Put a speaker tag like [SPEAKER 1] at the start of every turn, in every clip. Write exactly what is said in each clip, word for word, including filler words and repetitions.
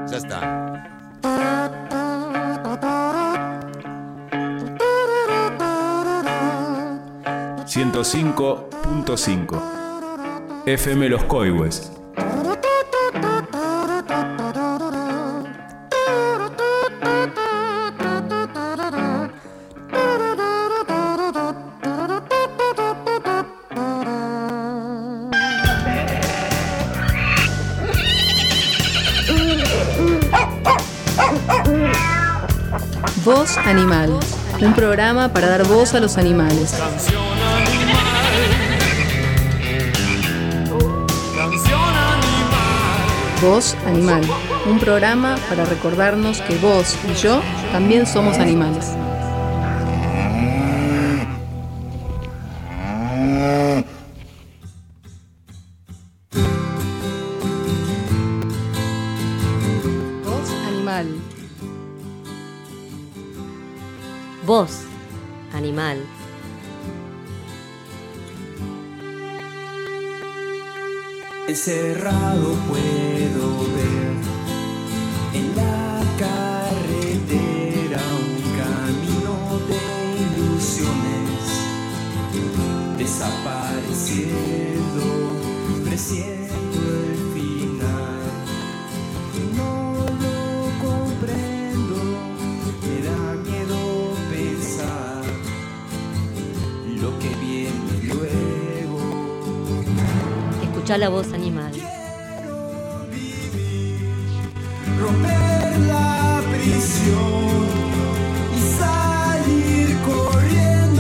[SPEAKER 1] Ya está.
[SPEAKER 2] ciento cinco punto cinco F M Los Coihues.
[SPEAKER 3] Voz Animal, un programa para dar voz a los animales.
[SPEAKER 4] Canción animal. Canción animal.
[SPEAKER 3] Voz Animal, un programa para recordarnos que vos y yo también somos animales. Voz Animal.
[SPEAKER 5] Voz Animal.
[SPEAKER 6] Encerrado puedo ver en la carretera un camino de ilusiones, desapareciendo, presiento el final. No lo comprendo, me da miedo pensar lo que viene luego.
[SPEAKER 5] Escuchá la voz animal.
[SPEAKER 6] Quiero vivir, romper la prisión y salir corriendo.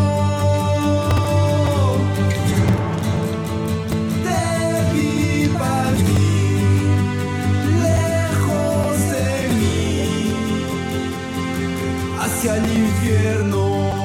[SPEAKER 6] Te vi partir lejos de mí hacia el infierno.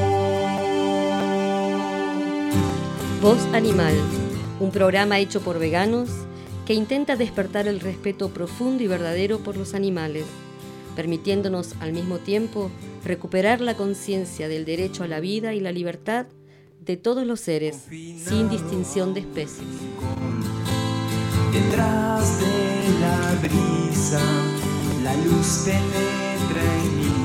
[SPEAKER 5] Voz Animal, un programa hecho por veganos que intenta despertar el respeto profundo y verdadero por los animales, permitiéndonos al mismo tiempo recuperar la conciencia del derecho a la vida y la libertad de todos los seres, sin distinción de especies.
[SPEAKER 6] Detrás de la brisa, la luz penetra en mí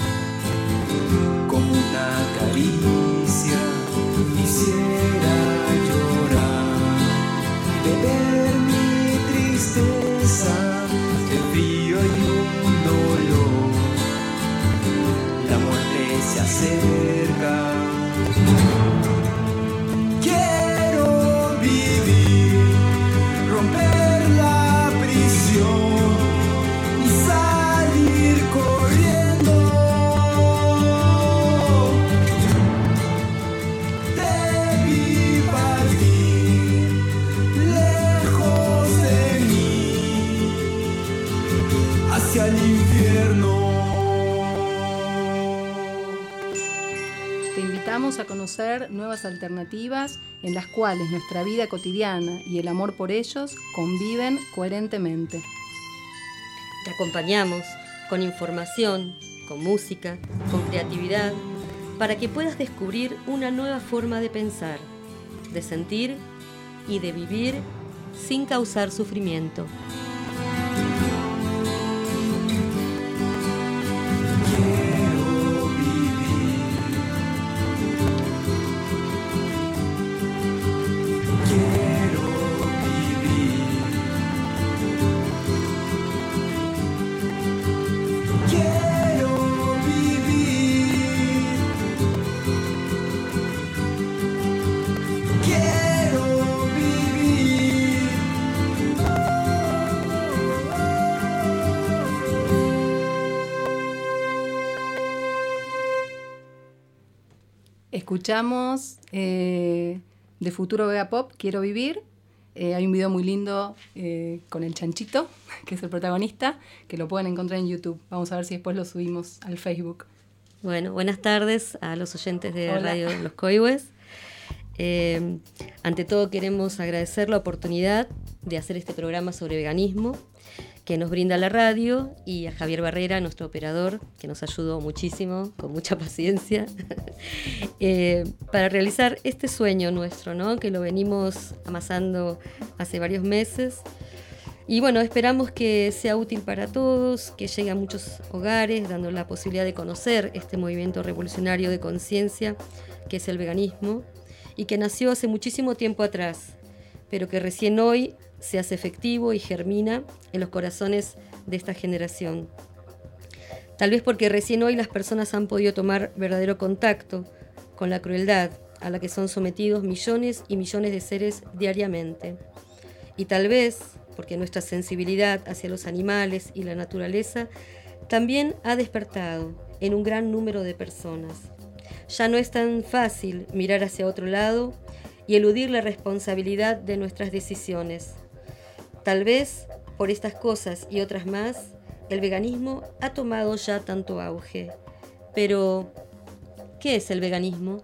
[SPEAKER 6] como una caricia. Quisiera llorar, beber mi tristeza, el frío y un dolor. La muerte se acerca. Quiero vivir, romper la prisión y salir corriendo. Te vi partir lejos de mí hacia el infierno.
[SPEAKER 3] Te invitamos a conocer nuevas alternativas en las cuales nuestra vida cotidiana y el amor por ellos conviven coherentemente.
[SPEAKER 5] Te acompañamos con información, con música, con creatividad, para que puedas descubrir una nueva forma de pensar, de sentir y de vivir sin causar sufrimiento.
[SPEAKER 6] Quiero vivir, quiero vivir, quiero vivir, quiero vivir.
[SPEAKER 3] Escuchamos eh, de Futuro Vega Pop, Quiero Vivir. Eh, hay un video muy lindo eh, con el chanchito, que es el protagonista, que lo pueden encontrar en YouTube. Vamos a ver si después lo subimos al Facebook.
[SPEAKER 5] Bueno, buenas tardes a los oyentes de
[SPEAKER 3] Hola.
[SPEAKER 5] Radio Los Coihues. Eh, ante todo queremos agradecer la oportunidad de hacer este programa sobre veganismo que nos brinda la radio, y a Javier Barrera, nuestro operador, que nos ayudó muchísimo, con mucha paciencia, eh, para realizar este sueño nuestro, ¿no? Que lo venimos amasando hace varios meses, Y bueno, esperamos que sea útil para todos, que llegue a muchos hogares, dando la posibilidad de conocer este movimiento revolucionario de conciencia que es el veganismo y que nació hace muchísimo tiempo atrás, pero que recién hoy se hace efectivo y germina en los corazones de esta generación. Tal vez porque recién hoy las personas han podido tomar verdadero contacto con la crueldad a la que son sometidos millones y millones de seres diariamente. Y tal vez porque nuestra sensibilidad hacia los animales y la naturaleza también ha despertado en un gran número de personas. Ya no es tan fácil mirar hacia otro lado y eludir la responsabilidad de nuestras decisiones. Tal vez por estas cosas y otras más, el veganismo ha tomado ya tanto auge. Pero, ¿qué es el veganismo?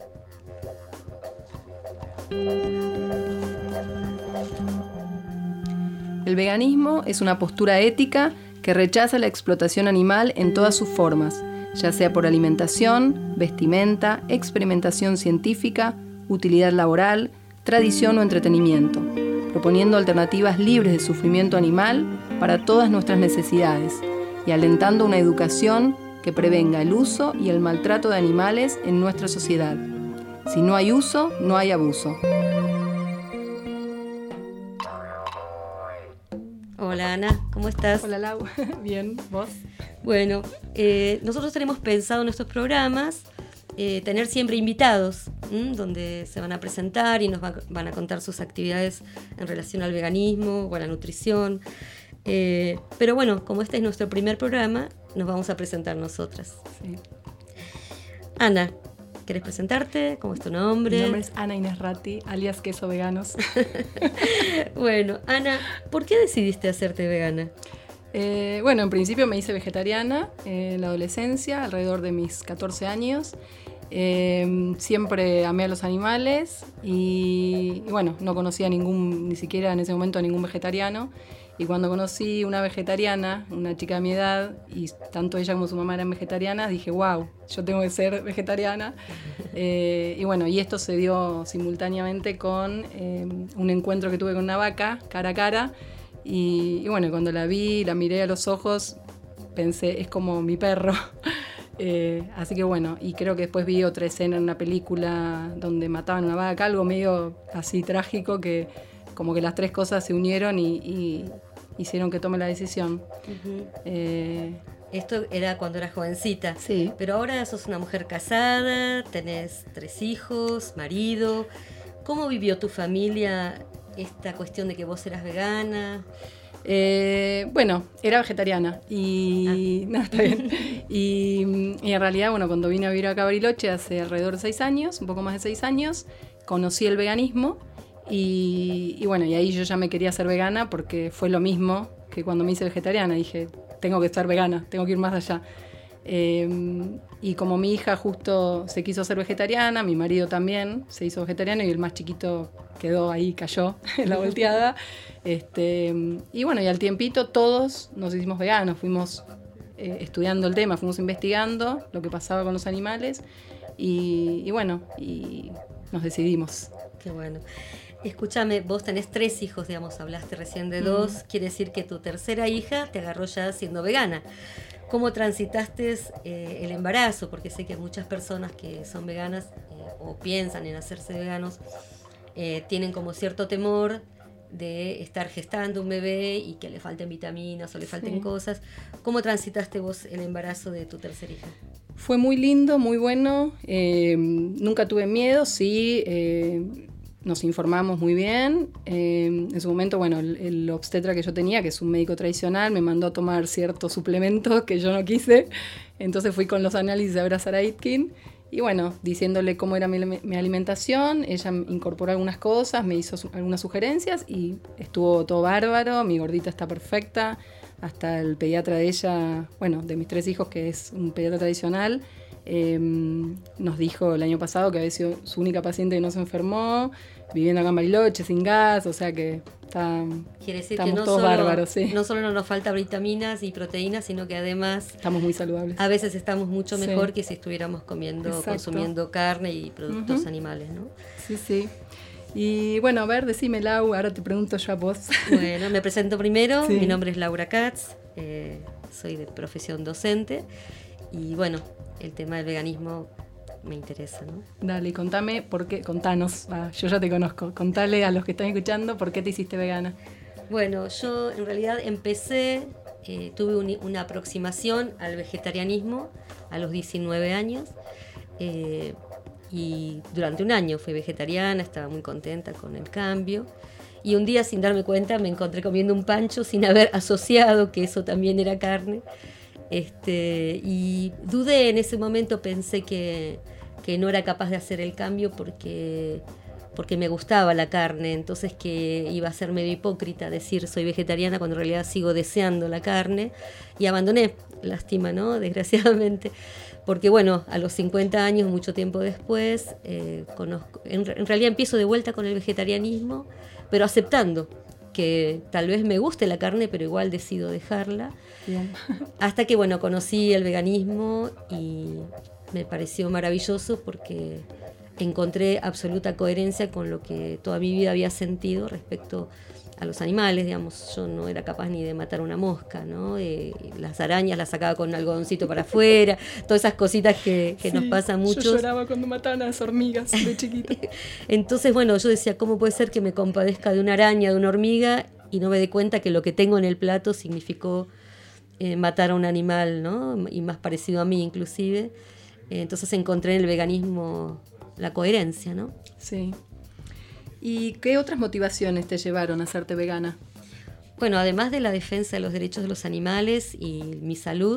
[SPEAKER 3] El veganismo es una postura ética que rechaza la explotación animal en todas sus formas, ya sea por alimentación, vestimenta, experimentación científica, utilidad laboral, tradición o entretenimiento, proponiendo alternativas libres de sufrimiento animal para todas nuestras necesidades y alentando una educación que prevenga el uso y el maltrato de animales en nuestra sociedad. Si no hay uso, no hay abuso.
[SPEAKER 5] Hola Ana, ¿cómo estás?
[SPEAKER 3] Hola Lau, bien, ¿vos?
[SPEAKER 5] Bueno, eh, nosotros tenemos pensado en nuestros programas eh, tener siempre invitados, ¿m? donde se van a presentar y nos va, van a contar sus actividades en relación al veganismo o a la nutrición. Eh, pero bueno, como este es nuestro primer programa, nos vamos a presentar nosotras.
[SPEAKER 3] Sí.
[SPEAKER 5] Ana, ¿querés presentarte? ¿Cómo es tu nombre?
[SPEAKER 3] Mi nombre es Ana Inés Ratti, alias Queso Veganos.
[SPEAKER 5] Bueno, Ana, ¿por qué decidiste hacerte vegana?
[SPEAKER 3] Eh, bueno, en principio me hice vegetariana eh, en la adolescencia, alrededor de mis catorce años. Eh, siempre amé a los animales y, y bueno, no conocía ningún, ni siquiera en ese momento a ningún vegetariano. Y cuando conocí una vegetariana, una chica de mi edad, y tanto ella como su mamá eran vegetarianas, dije, wow, yo tengo que ser vegetariana. Eh, y bueno, y esto se dio simultáneamente con eh, un encuentro que tuve con una vaca, cara a cara. Y, y bueno, cuando la vi, la miré a los ojos, pensé, es como mi perro. eh, así que bueno, y creo que después vi otra escena en una película donde mataban una vaca, algo medio así trágico que como que las tres cosas se unieron y, y hicieron que tome la decisión.
[SPEAKER 5] Uh-huh.
[SPEAKER 3] Eh,
[SPEAKER 5] Esto era cuando eras jovencita.
[SPEAKER 3] Sí.
[SPEAKER 5] Pero ahora sos una mujer casada, tenés tres hijos, marido. ¿Cómo vivió tu familia esta cuestión de que vos eras vegana?
[SPEAKER 3] Eh, bueno, era vegetariana y, ah. no, está bien. y, y en realidad, bueno, cuando vine a vivir acá a Bariloche hace alrededor de seis años, un poco más de seis años, conocí el veganismo. Y, y bueno, y ahí yo ya me quería hacer vegana porque fue lo mismo que cuando me hice vegetariana. Dije, tengo que estar vegana, tengo que ir más allá. Eh, y como mi hija justo se quiso hacer vegetariana, mi marido también se hizo vegetariano y el más chiquito quedó ahí, cayó en la volteada. Este, y bueno, y al tiempito todos nos hicimos veganos, fuimos eh, estudiando el tema, fuimos investigando lo que pasaba con los animales y, y bueno, y nos decidimos.
[SPEAKER 5] Qué bueno. Escúchame, vos tenés tres hijos, digamos, hablaste recién de dos, mm. quiere decir que tu tercera hija te agarró ya siendo vegana. ¿Cómo transitaste eh, el embarazo? Porque sé que muchas personas que son veganas eh, o piensan en hacerse veganos eh, tienen como cierto temor de estar gestando un bebé y que le falten vitaminas o le falten sí. cosas. ¿Cómo transitaste vos el embarazo de tu tercera hija?
[SPEAKER 3] Fue muy lindo, muy bueno. Eh, nunca tuve miedo, sí. Eh, Nos informamos muy bien. Eh, en su momento, bueno, el, el obstetra que yo tenía, que es un médico tradicional, me mandó a tomar ciertos suplementos que yo no quise. Entonces fui con los análisis de Abra Sara Aitken y bueno, diciéndole cómo era mi, mi alimentación. Ella incorporó algunas cosas, me hizo su, algunas sugerencias y estuvo todo bárbaro. Mi gordita está perfecta. Hasta el pediatra de ella, bueno, de mis tres hijos, que es un pediatra tradicional, Eh, nos dijo el año pasado que había sido su única paciente que no se enfermó, viviendo acá en Bariloche, sin gas, o sea que está,
[SPEAKER 5] Quiere decir
[SPEAKER 3] estamos
[SPEAKER 5] que no
[SPEAKER 3] todos
[SPEAKER 5] solo,
[SPEAKER 3] bárbaros, sí.
[SPEAKER 5] No solo no nos falta vitaminas y proteínas, sino que además
[SPEAKER 3] estamos muy saludables.
[SPEAKER 5] A veces estamos mucho mejor sí. que si estuviéramos comiendo,
[SPEAKER 3] Exacto.
[SPEAKER 5] consumiendo carne y productos
[SPEAKER 3] uh-huh.
[SPEAKER 5] animales, ¿no?
[SPEAKER 3] Sí, sí. Y bueno, a ver, decime, Lau, ahora te pregunto yo a vos.
[SPEAKER 5] Bueno, me presento primero.
[SPEAKER 3] Sí.
[SPEAKER 5] Mi nombre es Laura Katz, eh, soy de profesión docente. Y bueno, el tema del veganismo me interesa, ¿no?
[SPEAKER 3] Dale, y contame, por qué, contanos, ah, yo ya te conozco, contale a los que están escuchando por qué te hiciste vegana.
[SPEAKER 5] Bueno, yo en realidad empecé, eh, tuve un, una aproximación al vegetarianismo a los diecinueve años. Eh, y durante un año fui vegetariana, estaba muy contenta con el cambio. Y un día, sin darme cuenta, me encontré comiendo un pancho sin haber asociado que eso también era carne. Este, y dudé en ese momento, pensé que, que no era capaz de hacer el cambio porque, porque me gustaba la carne, entonces que iba a ser medio hipócrita decir soy vegetariana cuando en realidad sigo deseando la carne, y abandoné, lástima, ¿no? Desgraciadamente, porque bueno, a los cincuenta años, mucho tiempo después, eh, conozco, en, en realidad empiezo de vuelta con el vegetarianismo, pero aceptando que tal vez me guste la carne, pero igual decido dejarla.
[SPEAKER 3] Bien.
[SPEAKER 5] Hasta que, bueno, conocí el veganismo y me pareció maravilloso porque encontré absoluta coherencia con lo que toda mi vida había sentido respecto a los animales, digamos. Yo no era capaz ni de matar una mosca, ¿no? Eh, las arañas las sacaba con un algodoncito para afuera, todas esas cositas que, que
[SPEAKER 3] Sí,
[SPEAKER 5] nos pasan mucho.
[SPEAKER 3] Yo lloraba cuando mataban a las hormigas de chiquita.
[SPEAKER 5] Entonces, bueno, yo decía, ¿cómo puede ser que me compadezca de una araña, de una hormiga, y no me dé cuenta que lo que tengo en el plato significó eh, matar a un animal, ¿no? Y más parecido a mí, inclusive. Eh, entonces encontré en el veganismo la coherencia, ¿no?
[SPEAKER 3] Sí. ¿Y qué otras motivaciones te llevaron a hacerte vegana?
[SPEAKER 5] Bueno, además de la defensa de los derechos de los animales y mi salud,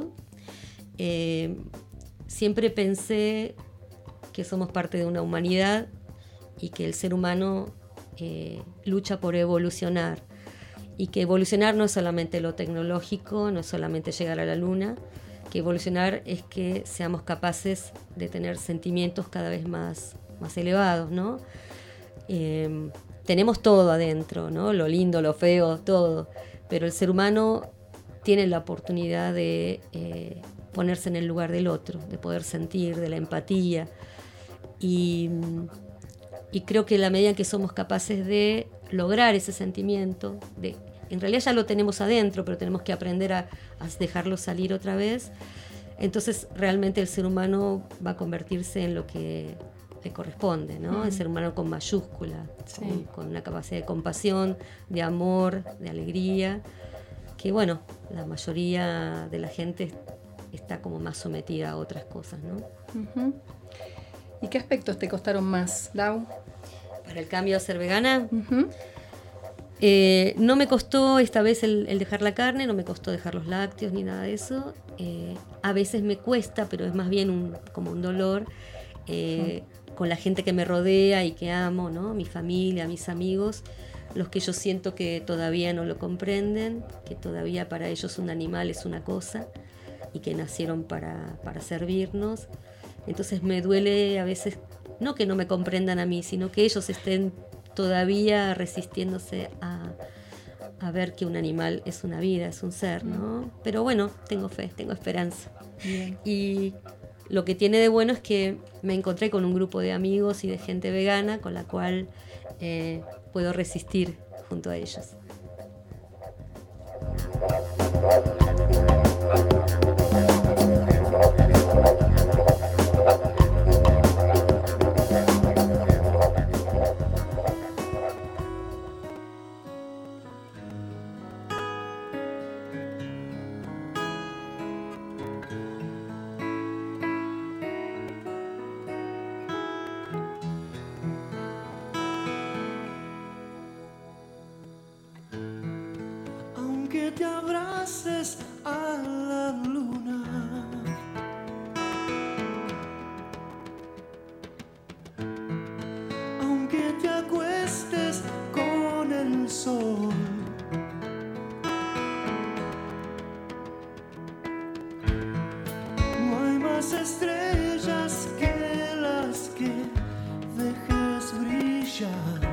[SPEAKER 5] eh, siempre pensé que somos parte de una humanidad y que el ser humano eh, lucha por evolucionar, y que evolucionar no es solamente lo tecnológico, no es solamente llegar a la luna, que evolucionar es que seamos capaces de tener sentimientos cada vez más, más elevados, ¿no? Eh, tenemos todo adentro, ¿no? Lo lindo, lo feo, todo, pero el ser humano tiene la oportunidad de eh, ponerse en el lugar del otro, de poder sentir, de la empatía, y, y creo que en la medida en que somos capaces de lograr ese sentimiento, de, en realidad ya lo tenemos adentro, pero tenemos que aprender a, a dejarlo salir otra vez, entonces realmente el ser humano va a convertirse en lo que le corresponde, ¿no? El ser humano con mayúscula,
[SPEAKER 3] Sí.
[SPEAKER 5] con, con una capacidad de compasión, de amor, de alegría, que bueno, la mayoría de la gente está como más sometida a otras cosas, ¿no?
[SPEAKER 3] Uh-huh. ¿Y qué aspectos te costaron más, Lau?
[SPEAKER 5] Para el cambio a ser vegana,
[SPEAKER 3] Uh-huh.
[SPEAKER 5] eh, no me costó esta vez el, el dejar la carne, no me costó dejar los lácteos ni nada de eso. Eh, a veces me cuesta, pero es más bien un, como un dolor, eh, con la gente que me rodea y que amo, ¿no? Mi familia, mis amigos, los que yo siento que todavía no lo comprenden, que todavía para ellos un animal es una cosa y que nacieron para, para servirnos. Entonces me duele a veces, no que no me comprendan a mí, sino que ellos estén todavía resistiéndose a, a ver que un animal es una vida, es un ser, ¿no? Pero bueno, tengo fe, tengo esperanza.
[SPEAKER 3] Bien.
[SPEAKER 5] Y lo que tiene de bueno es que me encontré con un grupo de amigos y de gente vegana con la cual eh, puedo resistir junto a ellos.
[SPEAKER 6] Aunque te abraces a la luna, aunque te acuestes con el sol, no hay más estrellas que las que dejes brillar.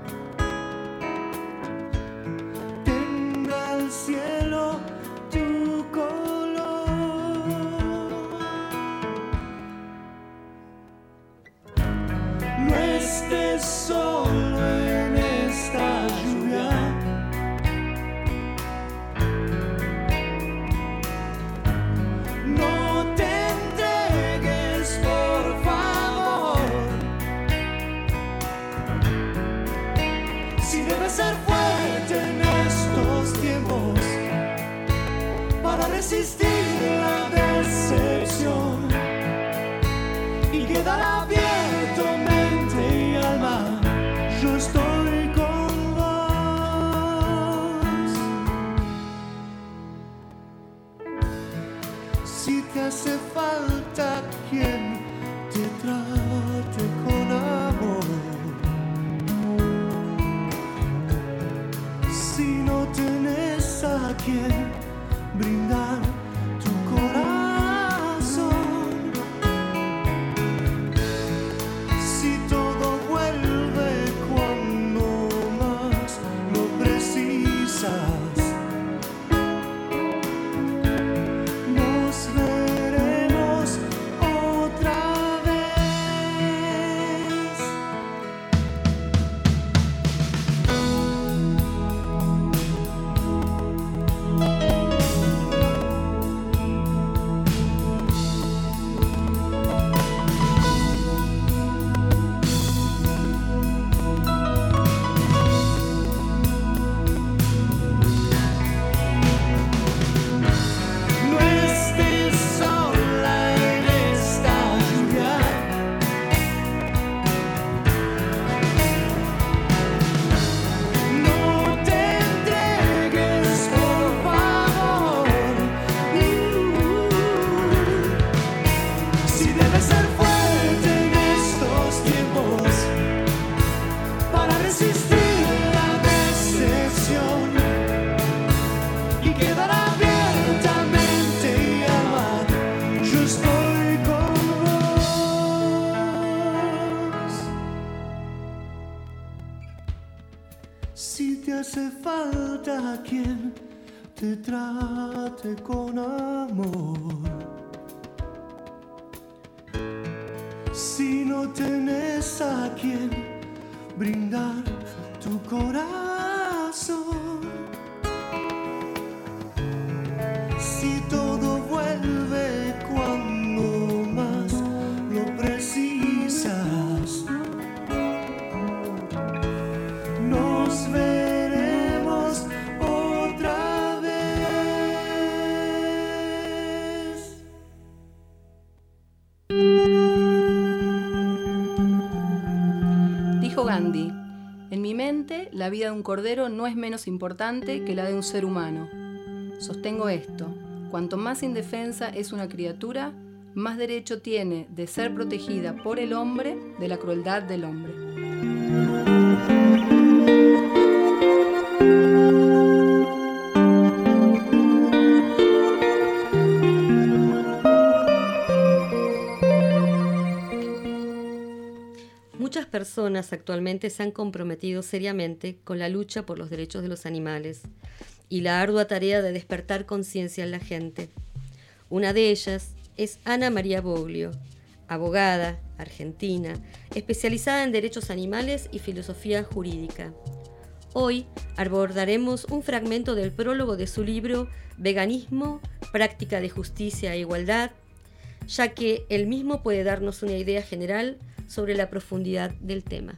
[SPEAKER 6] Cielo, tu color. No estés solo. resistir la decepción y quedar abierto mente y alma. Yo estoy con vos. Si te hace falta quien te trate con amor, si no tenés a quien brindar tu corazón, si todo vuelve cuando más lo precisas, nos veremos otra vez. No estés sola en esta lluvia, no te entregues por favor. Si debes ser fuerte en estos tiempos para resistir la decepción y quedar abiertamente y amar, yo estoy con vos. Si te hace falta quien te trate con amor, si no tenés a quien brindar tu corazón, si todo vuelve cuando más lo precisas, nos veremos otra vez.
[SPEAKER 3] Dijo Gandhi: en mi mente, la vida de un cordero no es menos importante que la de un ser humano. Sostengo esto: cuanto más indefensa es una criatura, más derecho tiene de ser protegida por el hombre de la crueldad del hombre.
[SPEAKER 5] Muchas personas actualmente se han comprometido seriamente con la lucha por los derechos de los animales y la ardua tarea de despertar conciencia en la gente. Una de ellas es Ana María Boglio, abogada argentina, especializada en derechos animales y filosofía jurídica. Hoy abordaremos un fragmento del prólogo de su libro Veganismo, práctica de justicia e igualdad, ya que el mismo puede darnos una idea general sobre la profundidad del tema.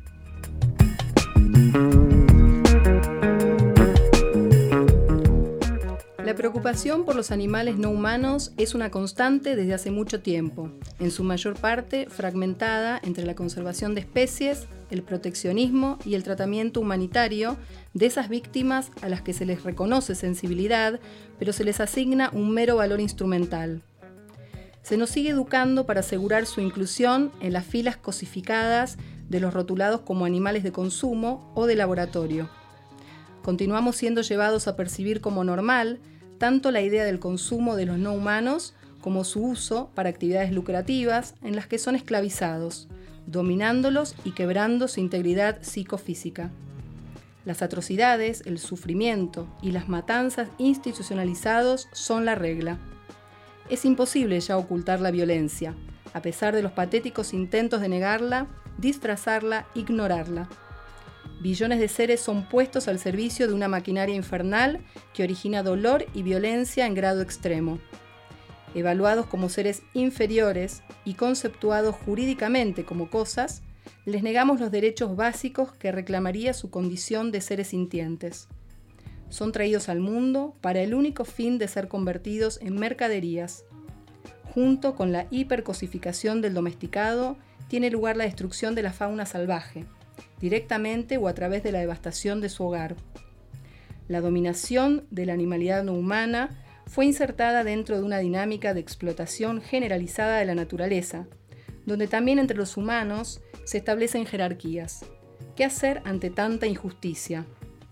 [SPEAKER 3] La preocupación por los animales no humanos es una constante desde hace mucho tiempo, en su mayor parte fragmentada entre la conservación de especies, el proteccionismo y el tratamiento humanitario de esas víctimas a las que se les reconoce sensibilidad, pero se les asigna un mero valor instrumental. Se nos sigue educando para asegurar su inclusión en las filas cosificadas de los rotulados como animales de consumo o de laboratorio. Continuamos siendo llevados a percibir como normal tanto la idea del consumo de los no humanos como su uso para actividades lucrativas en las que son esclavizados, dominándolos y quebrando su integridad psicofísica. Las atrocidades, el sufrimiento y las matanzas institucionalizados son la regla. Es imposible ya ocultar la violencia, a pesar de los patéticos intentos de negarla, disfrazarla, ignorarla. Billones de seres son puestos al servicio de una maquinaria infernal que origina dolor y violencia en grado extremo. Evaluados como seres inferiores y conceptuados jurídicamente como cosas, les negamos los derechos básicos que reclamaría su condición de seres sintientes. son traídos al mundo para el único fin de ser convertidos en mercaderías. Junto con la hipercosificación del domesticado, tiene lugar la destrucción de la fauna salvaje, directamente o a través de la devastación de su hogar. La dominación de la animalidad no humana fue insertada dentro de una dinámica de explotación generalizada de la naturaleza, donde también entre los humanos se establecen jerarquías. ¿Qué hacer ante tanta injusticia?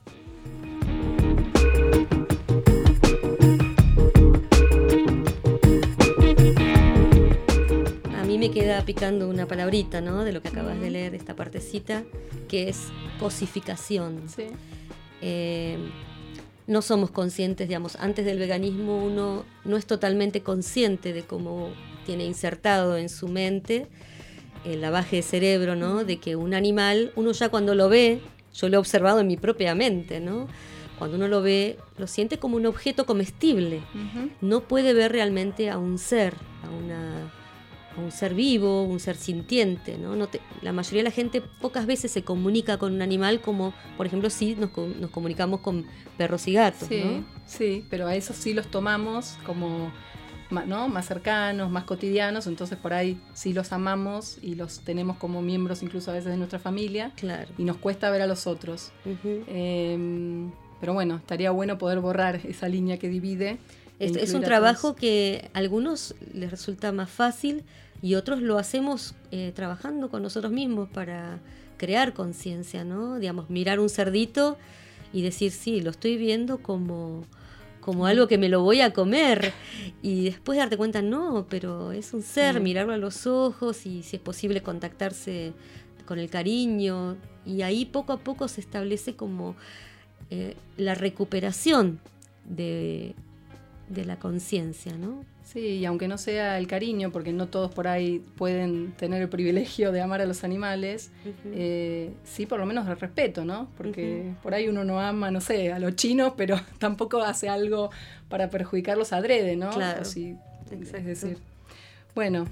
[SPEAKER 5] A mí me queda picando una palabrita, ¿no?, de lo que acabas de leer, esta partecita, que es cosificación.
[SPEAKER 3] Sí.
[SPEAKER 5] Eh, no somos conscientes, digamos, antes del veganismo uno no es totalmente consciente de cómo tiene insertado en su mente el lavaje de cerebro, ¿no?, de que un animal, uno ya cuando lo ve, yo lo he observado en mi propia mente, ¿no?, cuando uno lo ve, lo siente como un objeto comestible.
[SPEAKER 3] Uh-huh.
[SPEAKER 5] No puede ver realmente a un ser, a una... a un ser vivo, un ser sintiente, ¿no? No te, la mayoría de la gente pocas veces se comunica con un animal como, por ejemplo, sí nos, nos comunicamos con perros y gatos,
[SPEAKER 3] Sí,
[SPEAKER 5] ¿no?
[SPEAKER 3] sí, pero a esos sí los tomamos como, ¿no?, más cercanos, más cotidianos, entonces por ahí sí los amamos y los tenemos como miembros incluso a veces de nuestra familia.
[SPEAKER 5] Claro.
[SPEAKER 3] Y nos cuesta ver a los otros.
[SPEAKER 5] Uh-huh.
[SPEAKER 3] Eh, pero bueno, estaría bueno poder borrar esa línea que divide.
[SPEAKER 5] Es, es un
[SPEAKER 3] a
[SPEAKER 5] trabajo
[SPEAKER 3] todos.
[SPEAKER 5] que a algunos les resulta más fácil y otros lo hacemos eh, trabajando con nosotros mismos para crear conciencia, ¿no? Digamos, mirar un cerdito y decir, sí, lo estoy viendo como, como algo que me lo voy a comer. Y después darte cuenta, no, pero es un ser,
[SPEAKER 3] Sí.
[SPEAKER 5] mirarlo a los ojos y si es posible contactarse con el cariño. Y ahí poco a poco se establece como eh, la recuperación de... de la conciencia, ¿no?
[SPEAKER 3] Sí, y aunque no sea el cariño, porque no todos por ahí pueden tener el privilegio de amar a los animales,
[SPEAKER 5] Uh-huh.
[SPEAKER 3] eh, sí por lo menos el respeto, ¿no? Porque
[SPEAKER 5] Uh-huh.
[SPEAKER 3] por ahí uno no ama, no sé, a los chinos, pero tampoco hace algo para perjudicarlos adrede, ¿no?
[SPEAKER 5] Claro.
[SPEAKER 3] O sí, es
[SPEAKER 5] Exacto.
[SPEAKER 3] decir, bueno.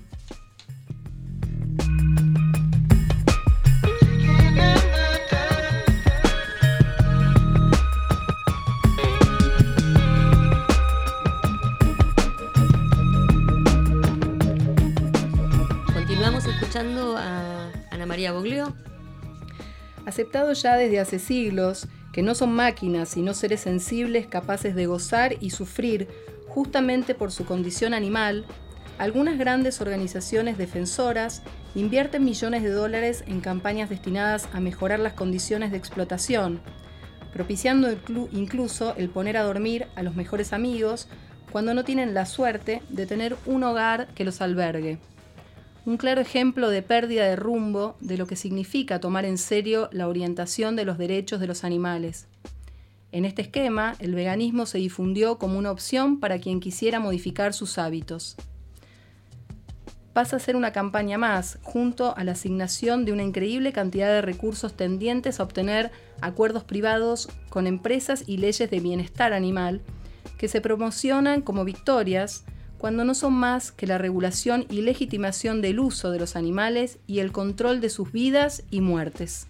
[SPEAKER 5] Continuamos escuchando a Ana María Boglio.
[SPEAKER 3] Aceptado ya desde hace siglos que no son máquinas, sino seres sensibles capaces de gozar y sufrir justamente por su condición animal, algunas grandes organizaciones defensoras invierten millones de dólares en campañas destinadas a mejorar las condiciones de explotación, propiciando inclu- incluso el poner a dormir a los mejores amigos cuando no tienen la suerte de tener un hogar que los albergue. Un claro ejemplo de pérdida de rumbo de lo que significa tomar en serio la orientación de los derechos de los animales. En este esquema, el veganismo se difundió como una opción para quien quisiera modificar sus hábitos. Pasa a ser una campaña más, junto a la asignación de una increíble cantidad de recursos tendientes a obtener acuerdos privados con empresas y leyes de bienestar animal, que se promocionan como victorias, cuando no son más que la regulación y legitimación del uso de los animales y el control de sus vidas y muertes.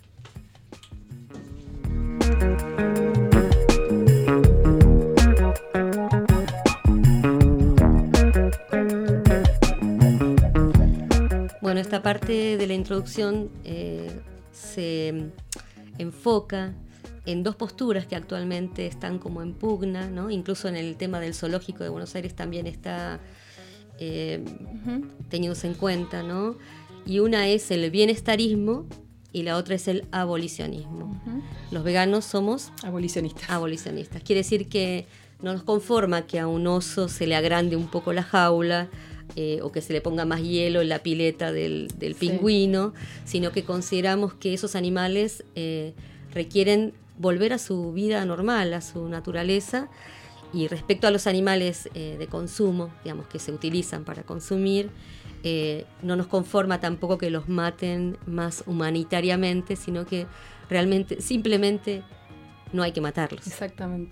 [SPEAKER 5] Bueno, esta parte de la introducción eh, se enfoca en dos posturas que actualmente están como en pugna, ¿no? Incluso en el tema del zoológico de Buenos Aires también está eh,
[SPEAKER 3] Uh-huh.
[SPEAKER 5] teniéndose en cuenta, ¿no? Y una es el bienestarismo y la otra es el abolicionismo.
[SPEAKER 3] Uh-huh.
[SPEAKER 5] Los veganos somos
[SPEAKER 3] Abolicionistas.
[SPEAKER 5] abolicionistas. Quiere decir que no nos conforma que a un oso se le agrande un poco la jaula eh, o que se le ponga más hielo en la pileta del, del
[SPEAKER 3] Sí.
[SPEAKER 5] pingüino, sino que consideramos que esos animales eh, requieren volver a su vida normal, a su naturaleza. Y respecto a los animales eh, de consumo, digamos, que se utilizan para consumir, eh, no nos conforma tampoco que los maten más humanitariamente, sino que realmente, simplemente, no hay que matarlos.
[SPEAKER 3] Exactamente.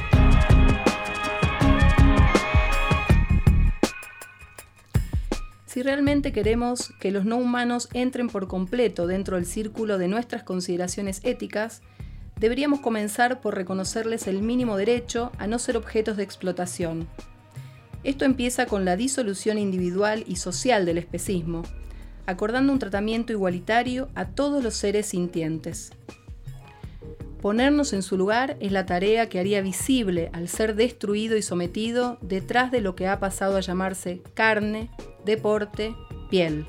[SPEAKER 3] Si si realmente queremos que los no humanos entren por completo dentro del círculo de nuestras consideraciones éticas, deberíamos comenzar por reconocerles el mínimo derecho a no ser objetos de explotación. Esto empieza con la disolución individual y social del especismo, acordando un tratamiento igualitario a todos los seres sintientes. Ponernos en su lugar es la tarea que haría visible al ser destruido y sometido detrás de lo que ha pasado a llamarse carne, deporte, piel.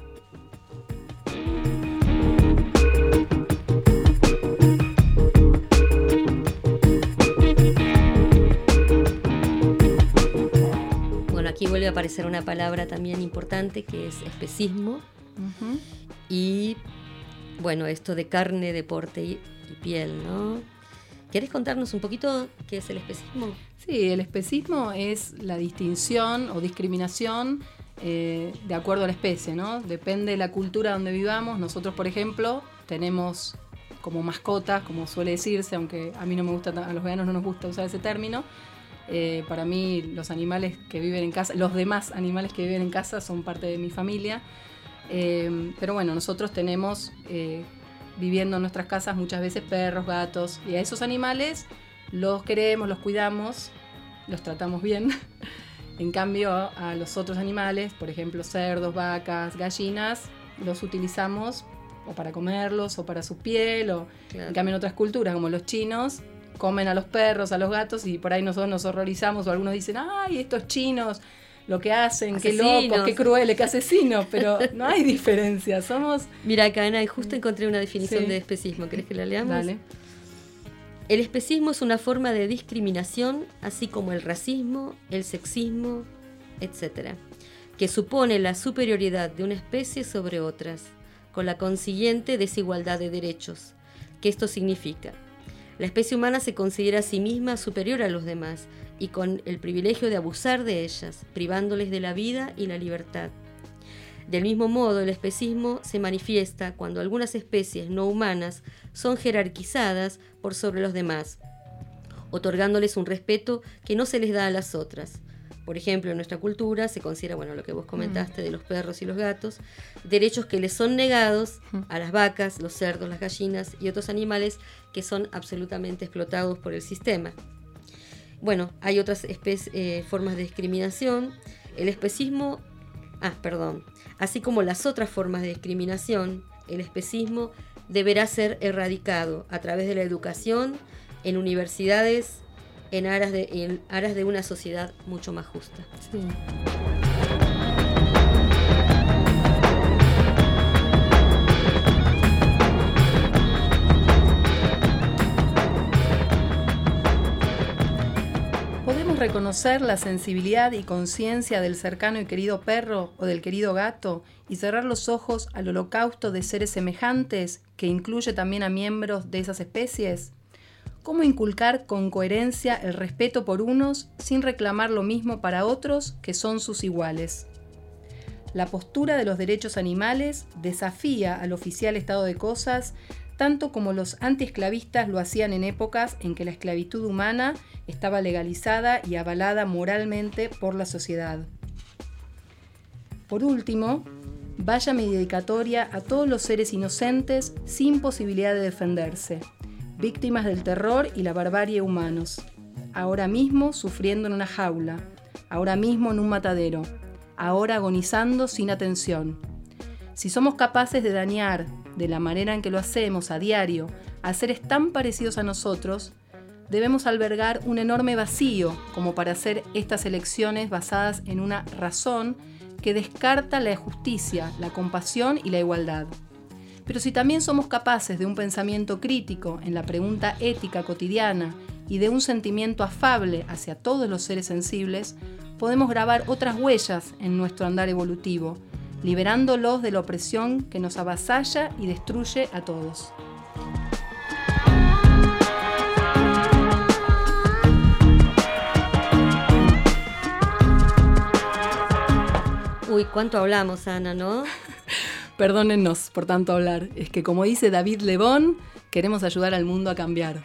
[SPEAKER 5] Bueno, aquí vuelve a aparecer una palabra también importante que es especismo.
[SPEAKER 3] Uh-huh.
[SPEAKER 5] Y bueno, esto de carne, deporte y, y piel, ¿no? ¿Querés contarnos un poquito qué es el especismo?
[SPEAKER 3] Sí, el especismo es la distinción o discriminación eh, de acuerdo a la especie, ¿no? Depende de la cultura donde vivamos. Nosotros, por ejemplo, tenemos como mascotas, como suele decirse, aunque a mí no me gusta, a los veganos no nos gusta usar ese término. Eh, para mí, los animales que viven en casa, los demás animales que viven en casa son parte de mi familia. Eh, pero bueno, nosotros tenemos eh, viviendo en nuestras casas muchas veces perros, gatos, y a esos animales los queremos, los cuidamos, los tratamos bien. En cambio, a los otros animales, por ejemplo, cerdos, vacas, gallinas, los utilizamos o para comerlos o para su piel, o
[SPEAKER 5] Claro.
[SPEAKER 3] En cambio en otras culturas, como los chinos, comen a los perros, a los gatos, y por ahí nosotros nos horrorizamos, o algunos dicen, ¡ay, estos chinos! Lo que hacen, qué
[SPEAKER 5] Asesinos.
[SPEAKER 3] locos, qué crueles, qué asesinos, pero no hay diferencia, somos...
[SPEAKER 5] Mira, acá, Ana, justo encontré una definición
[SPEAKER 3] Sí.
[SPEAKER 5] de especismo. ¿Querés que la leamos?
[SPEAKER 3] Dale.
[SPEAKER 5] El especismo es una forma de discriminación, así como el racismo, el sexismo, etcétera, que supone la superioridad de una especie sobre otras, con la consiguiente desigualdad de derechos. ¿Qué esto significa? La especie humana se considera a sí misma superior a los demás y con el privilegio de abusar de ellas, privándoles de la vida y la libertad. Del mismo modo, el especismo se manifiesta cuando algunas especies no humanas son jerarquizadas por sobre los demás, otorgándoles un respeto que no se les da a las otras. Por ejemplo, en nuestra cultura se considera, bueno, lo que vos comentaste de los perros y los gatos, derechos que les son negados a las vacas, los cerdos, las gallinas y otros animales que son absolutamente explotados por el sistema. Bueno, hay otras espe- eh, formas de discriminación. El especismo, ah, perdón, así como las otras formas de discriminación, el especismo deberá ser erradicado a través de la educación, en universidades, en aras de, en aras de una sociedad mucho más justa.
[SPEAKER 3] Sí. ¿Podemos reconocer la sensibilidad y conciencia del cercano y querido perro o del querido gato y cerrar los ojos al holocausto de seres semejantes que incluye también a miembros de esas especies? ¿Cómo inculcar con coherencia el respeto por unos sin reclamar lo mismo para otros que son sus iguales? La postura de los derechos animales desafía al oficial estado de cosas tanto como los antiesclavistas lo hacían en épocas en que la esclavitud humana estaba legalizada y avalada moralmente por la sociedad. Por último, vaya mi dedicatoria a todos los seres inocentes sin posibilidad de defenderse, víctimas del terror y la barbarie humanos, ahora mismo sufriendo en una jaula, ahora mismo en un matadero, ahora agonizando sin atención. Si somos capaces de dañar, de la manera en que lo hacemos a diario, a seres tan parecidos a nosotros, debemos albergar un enorme vacío como para hacer estas elecciones basadas en una razón que descarta la justicia, la compasión y la igualdad. Pero si también somos capaces de un pensamiento crítico en la pregunta ética cotidiana y de un sentimiento afable hacia todos los seres sensibles, podemos grabar otras huellas en nuestro andar evolutivo, liberándolos de la opresión que nos avasalla y destruye a todos.
[SPEAKER 5] Uy, cuánto hablamos, Ana, ¿no?
[SPEAKER 3] Perdónennos por tanto hablar, es que como dice David Lebón, queremos ayudar al mundo a cambiar.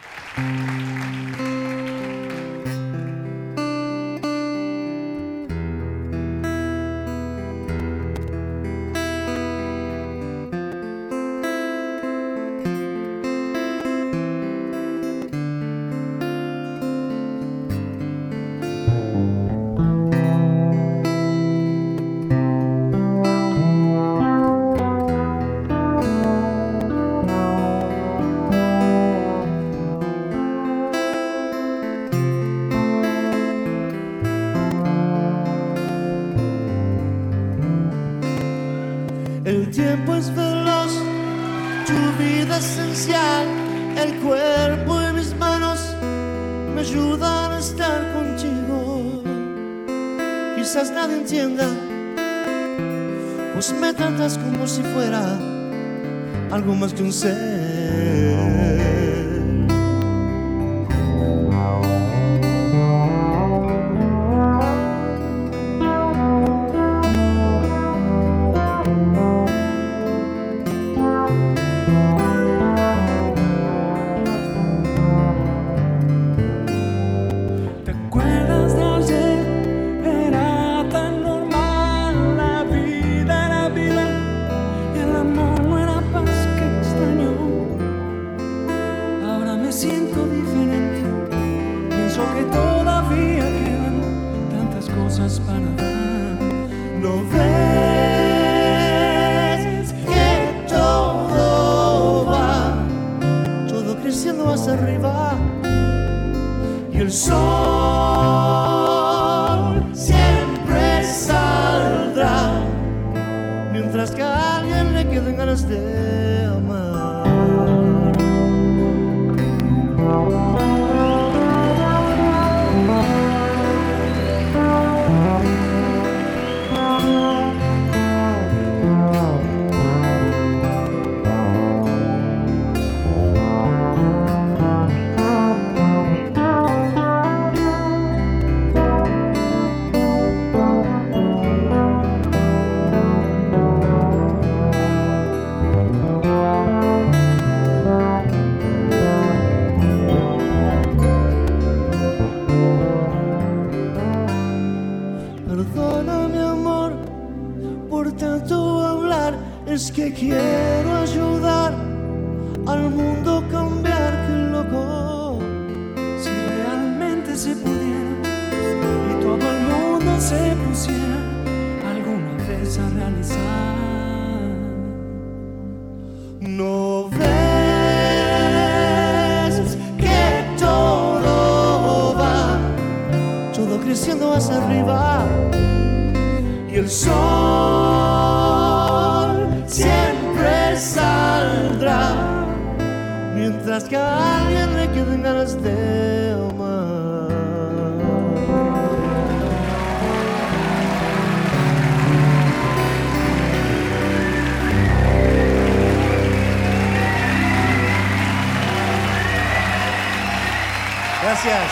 [SPEAKER 1] ayudar a estar contigo. Quizás nadie entienda, pues me tratas como si fuera algo más que un ser. Gracias.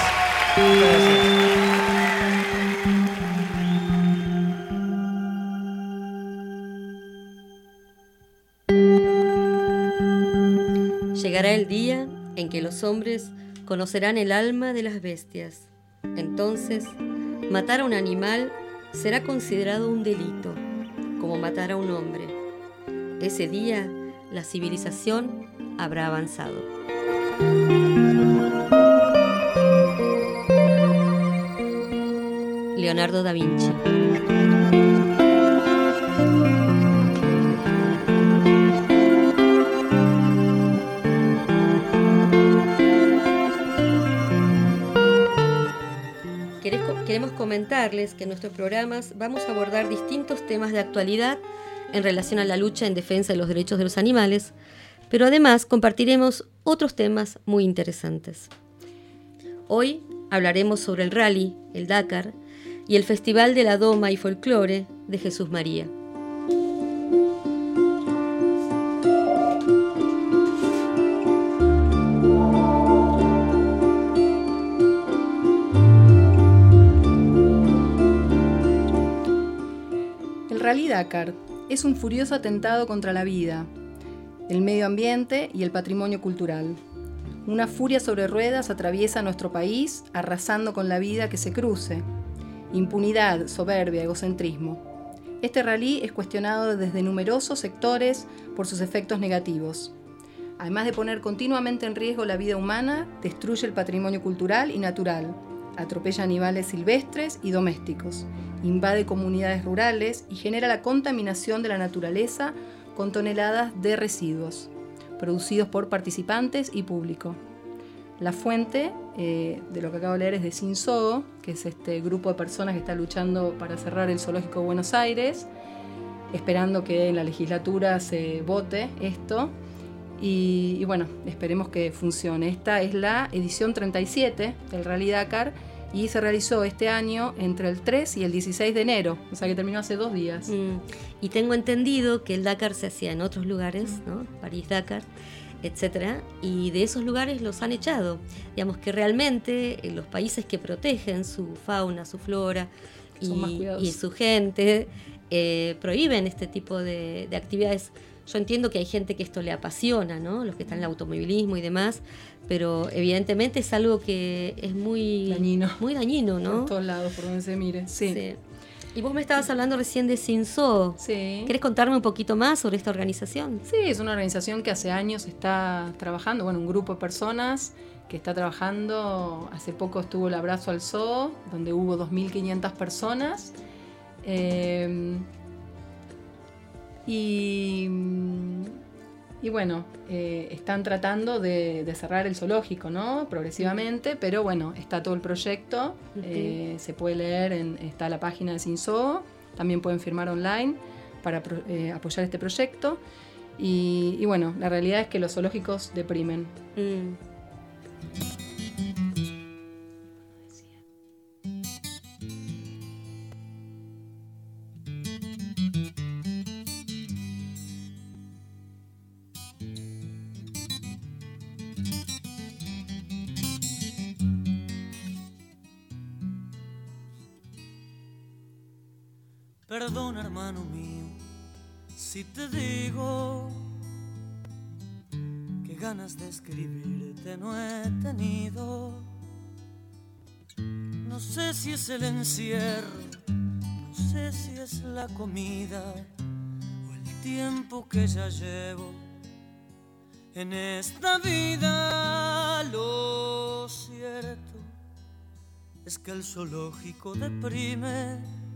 [SPEAKER 5] Llegará el día en que los hombres conocerán el alma de las bestias. Entonces, matar a un animal será considerado un delito, como matar a un hombre. Ese día, la civilización habrá avanzado. Leonardo da Vinci. Queremos comentarles que en nuestros programas vamos a abordar distintos temas de actualidad en relación a la lucha en defensa de los derechos de los animales, pero además compartiremos otros temas muy interesantes. Hoy hablaremos sobre el rally, el Dakar, y el Festival de la Doma y Folclore de Jesús María.
[SPEAKER 3] El Rally Dakar es un furioso atentado contra la vida, el medio ambiente y el patrimonio cultural. Una furia sobre ruedas atraviesa nuestro país, arrasando con la vida que se cruce. Impunidad, soberbia, egocentrismo. Este rally es cuestionado desde numerosos sectores por sus efectos negativos. Además de poner continuamente en riesgo la vida humana, destruye el patrimonio cultural y natural, atropella animales silvestres y domésticos, invade comunidades rurales y genera la contaminación de la naturaleza con toneladas de residuos, producidos por participantes y público. La fuente eh, de lo que acabo de leer es de Cinsogo, que es este grupo de personas que está luchando para cerrar el zoológico de Buenos Aires, esperando que en la legislatura se vote esto. Y, y bueno, esperemos que funcione. Esta es la edición treinta y siete del Rally Dakar y se realizó este año entre el tres y el dieciséis de enero, o sea que terminó hace dos días.
[SPEAKER 5] Mm. Y tengo entendido que el Dakar se hacía en otros lugares, ¿no? París-Dakar, etcétera, y de esos lugares los han echado. Digamos que realmente en los países que protegen su fauna, su flora y, y su gente, eh, prohíben este tipo de, de actividades. Yo entiendo que hay gente que esto le apasiona, ¿no? Los que están en el automovilismo y demás, pero evidentemente es algo que es muy
[SPEAKER 3] dañino,
[SPEAKER 5] muy dañino, ¿no?
[SPEAKER 3] Por todos lados, por donde se mire. Sí.
[SPEAKER 5] Sí. Y vos me estabas hablando recién de Cinso.
[SPEAKER 3] Sí.
[SPEAKER 5] ¿Querés contarme un poquito más sobre esta organización?
[SPEAKER 3] Sí, es una organización que hace años está trabajando, bueno, un grupo de personas que está trabajando. Hace poco estuvo el Abrazo al Zoo, donde hubo dos mil quinientas personas. Eh, y, y bueno, eh, están tratando de, de cerrar el zoológico, ¿no? Progresivamente, pero bueno, está todo el proyecto. Uh-huh. eh, se puede leer, en, está la página de Cinso, también pueden firmar online para eh, apoyar este proyecto. Y, y bueno, la realidad es que los zoológicos deprimen. Mm.
[SPEAKER 4] Perdona, hermano mío, si te digo que ganas de escribirte no he tenido. No sé si es el encierro, no sé si es la comida o el tiempo que ya llevo en esta vida. Lo cierto es que el zoológico deprime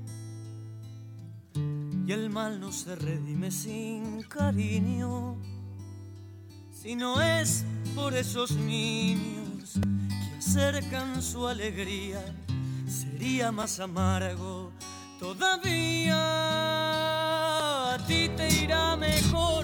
[SPEAKER 4] y el mal no se redime sin cariño. Si no es por esos niños que acercan su alegría, sería más amargo todavía. A ti te irá mejor,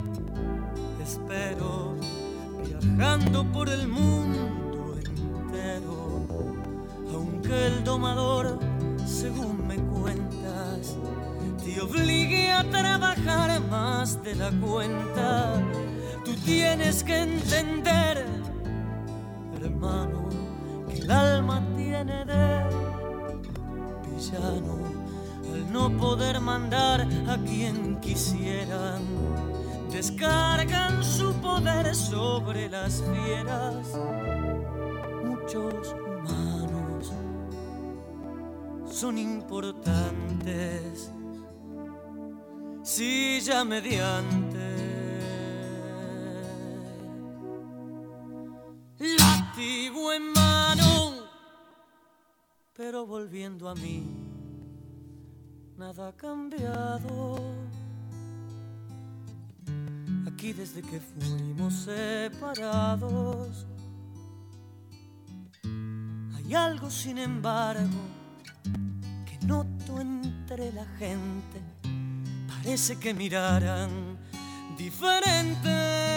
[SPEAKER 4] espero, viajando por el mundo entero. Aunque el domador, según me cuentas, te obligue a trabajar más de la cuenta, tú tienes que entender, hermano, que el alma tiene de villano al no poder mandar a quien quisieran. Descargan su poder sobre las fieras. Muchos humanos son importantes si ya mediante látigo en mano. Pero volviendo a mí, nada ha cambiado. Aquí desde que fuimos separados hay algo, sin embargo, que noto entre la gente. Parece que miraran diferente,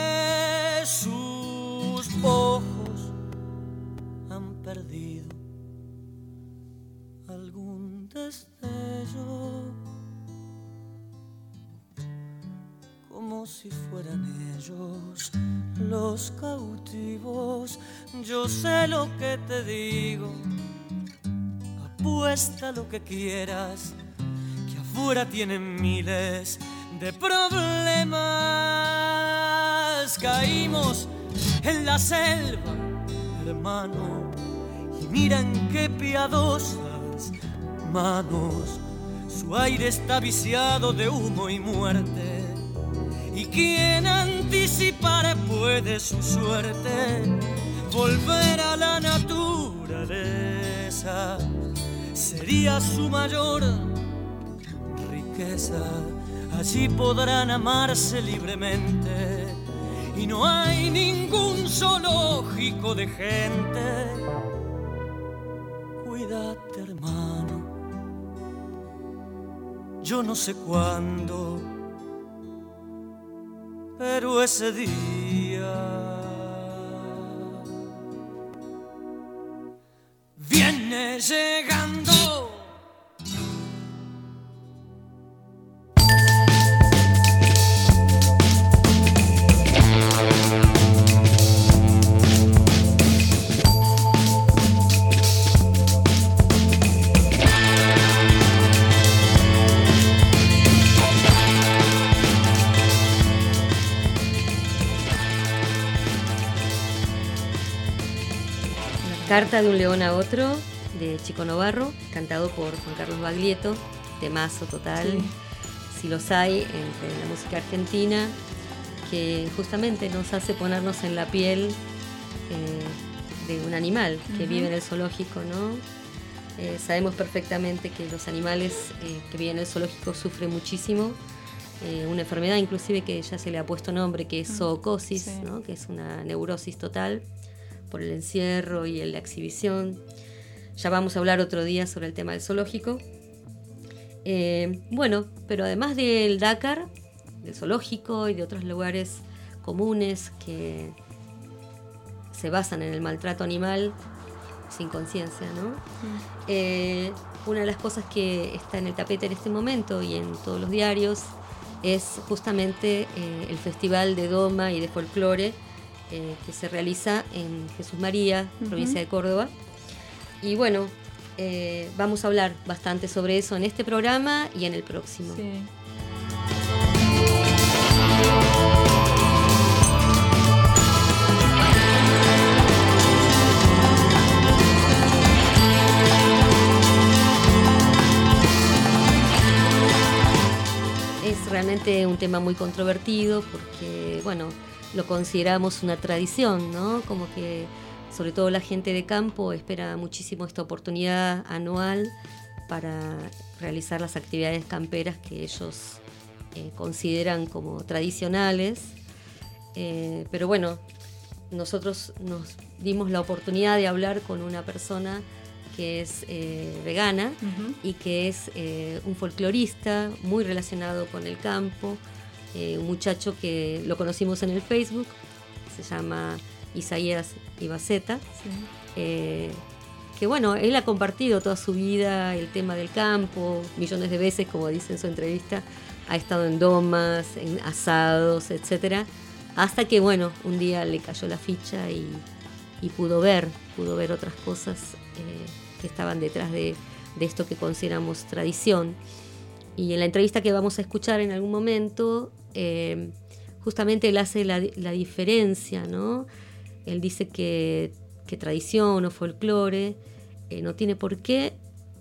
[SPEAKER 4] sus ojos han perdido algún destello, como si fueran ellos los cautivos. Yo sé lo que te digo, apuesta lo que quieras, fuera tienen miles de problemas. Caímos en la selva, hermano, y miran qué piadosas manos. Su aire está viciado de humo y muerte, y quien anticipar puede su suerte. Volver a la naturaleza sería su mayor riqueza. Allí podrán amarse libremente y no hay ningún zoológico de gente. Cuídate, hermano, yo no sé cuándo pero ese día viene llegando.
[SPEAKER 5] Carta de un león a otro, de Chico Novarro, cantado por Juan Carlos Baglietto, temazo total.
[SPEAKER 3] Sí.
[SPEAKER 5] Si los hay entre la música argentina, que justamente nos hace ponernos en la piel eh, de un animal que uh-huh. vive en el zoológico, ¿no? Eh, sabemos perfectamente que los animales eh, que viven en el zoológico sufren muchísimo, eh, una enfermedad inclusive que ya se le ha puesto nombre, que es zoocosis, sí. ¿no? Que es una neurosis total por el encierro y la exhibición. Ya vamos a hablar otro día sobre el tema del zoológico. Eh, bueno, pero además del Dakar, del zoológico y de otros lugares comunes que se basan en el maltrato animal sin conciencia, ¿no? Mm. Eh, una de las cosas que está en el tapete en este momento y en todos los diarios es justamente eh, el Festival de Doma y de Folclore Eh, que se realiza en Jesús María, uh-huh. provincia de Córdoba. Y bueno, eh, vamos a hablar bastante sobre eso en este programa y en el próximo.
[SPEAKER 3] Sí.
[SPEAKER 5] Es realmente un tema muy controvertido porque, bueno, lo consideramos una tradición, ¿no? Como que sobre todo la gente de campo espera muchísimo esta oportunidad anual para realizar las actividades camperas que ellos eh, consideran como tradicionales. Eh, pero bueno, nosotros nos dimos la oportunidad de hablar con una persona que es eh, vegana uh-huh. y que es eh, un folclorista muy relacionado con el campo. Eh, un muchacho que lo conocimos en el Facebook, se llama Isaías Ibaceta, sí. eh, que bueno, él ha compartido toda su vida el tema del campo, millones de veces, como dice en su entrevista, ha estado en domas, en asados, etcétera, hasta que bueno, un día le cayó la ficha y, y pudo ver, pudo ver otras cosas eh, que estaban detrás de, de esto que consideramos tradición. Y en la entrevista que vamos a escuchar en algún momento, eh, justamente él hace la, la diferencia, ¿no? Él dice que, que tradición o folclore eh, no tiene por qué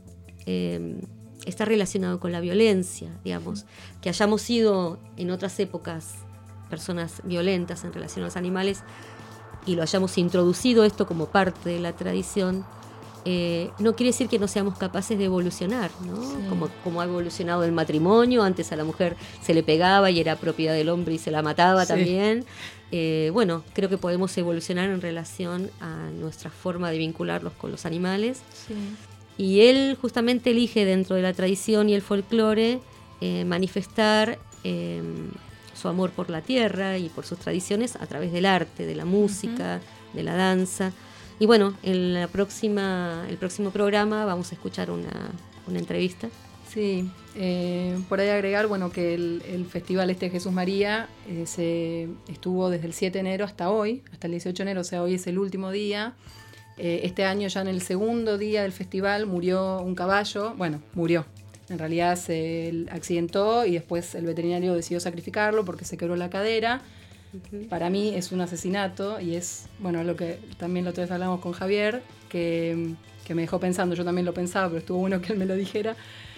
[SPEAKER 5] eh, estar relacionado con la violencia, digamos. Que hayamos sido en otras épocas personas violentas en relación a los animales y lo hayamos introducido esto como parte de la tradición, Eh, no quiere decir que no seamos capaces de evolucionar, ¿no? Sí. Como, como ha evolucionado el matrimonio, antes a la mujer se le pegaba y era propiedad del hombre y se la mataba sí. también. Eh, bueno, creo que podemos evolucionar en relación a nuestra forma de vincularlos con los animales. Sí. Y él justamente elige dentro de la tradición y el folclore eh, manifestar eh, su amor por la tierra y por sus tradiciones a través del arte, de la música, uh-huh. de la danza. Y bueno, en la próxima, el próximo programa vamos a escuchar una, una entrevista.
[SPEAKER 3] Sí, eh, por ahí agregar, bueno, que el, el festival este de Jesús María eh, se estuvo desde el siete de enero hasta hoy, hasta el dieciocho de enero, o sea, hoy es el último día. Eh, este año ya en el segundo día del festival murió un caballo, bueno, murió. En realidad se accidentó y después el veterinario decidió sacrificarlo porque se quebró la cadera. Uh-huh. Para mí es un asesinato y es, bueno, lo que también la otra vez hablamos con Javier, que, que me dejó pensando, yo también lo pensaba, pero estuvo bueno que él me lo dijera.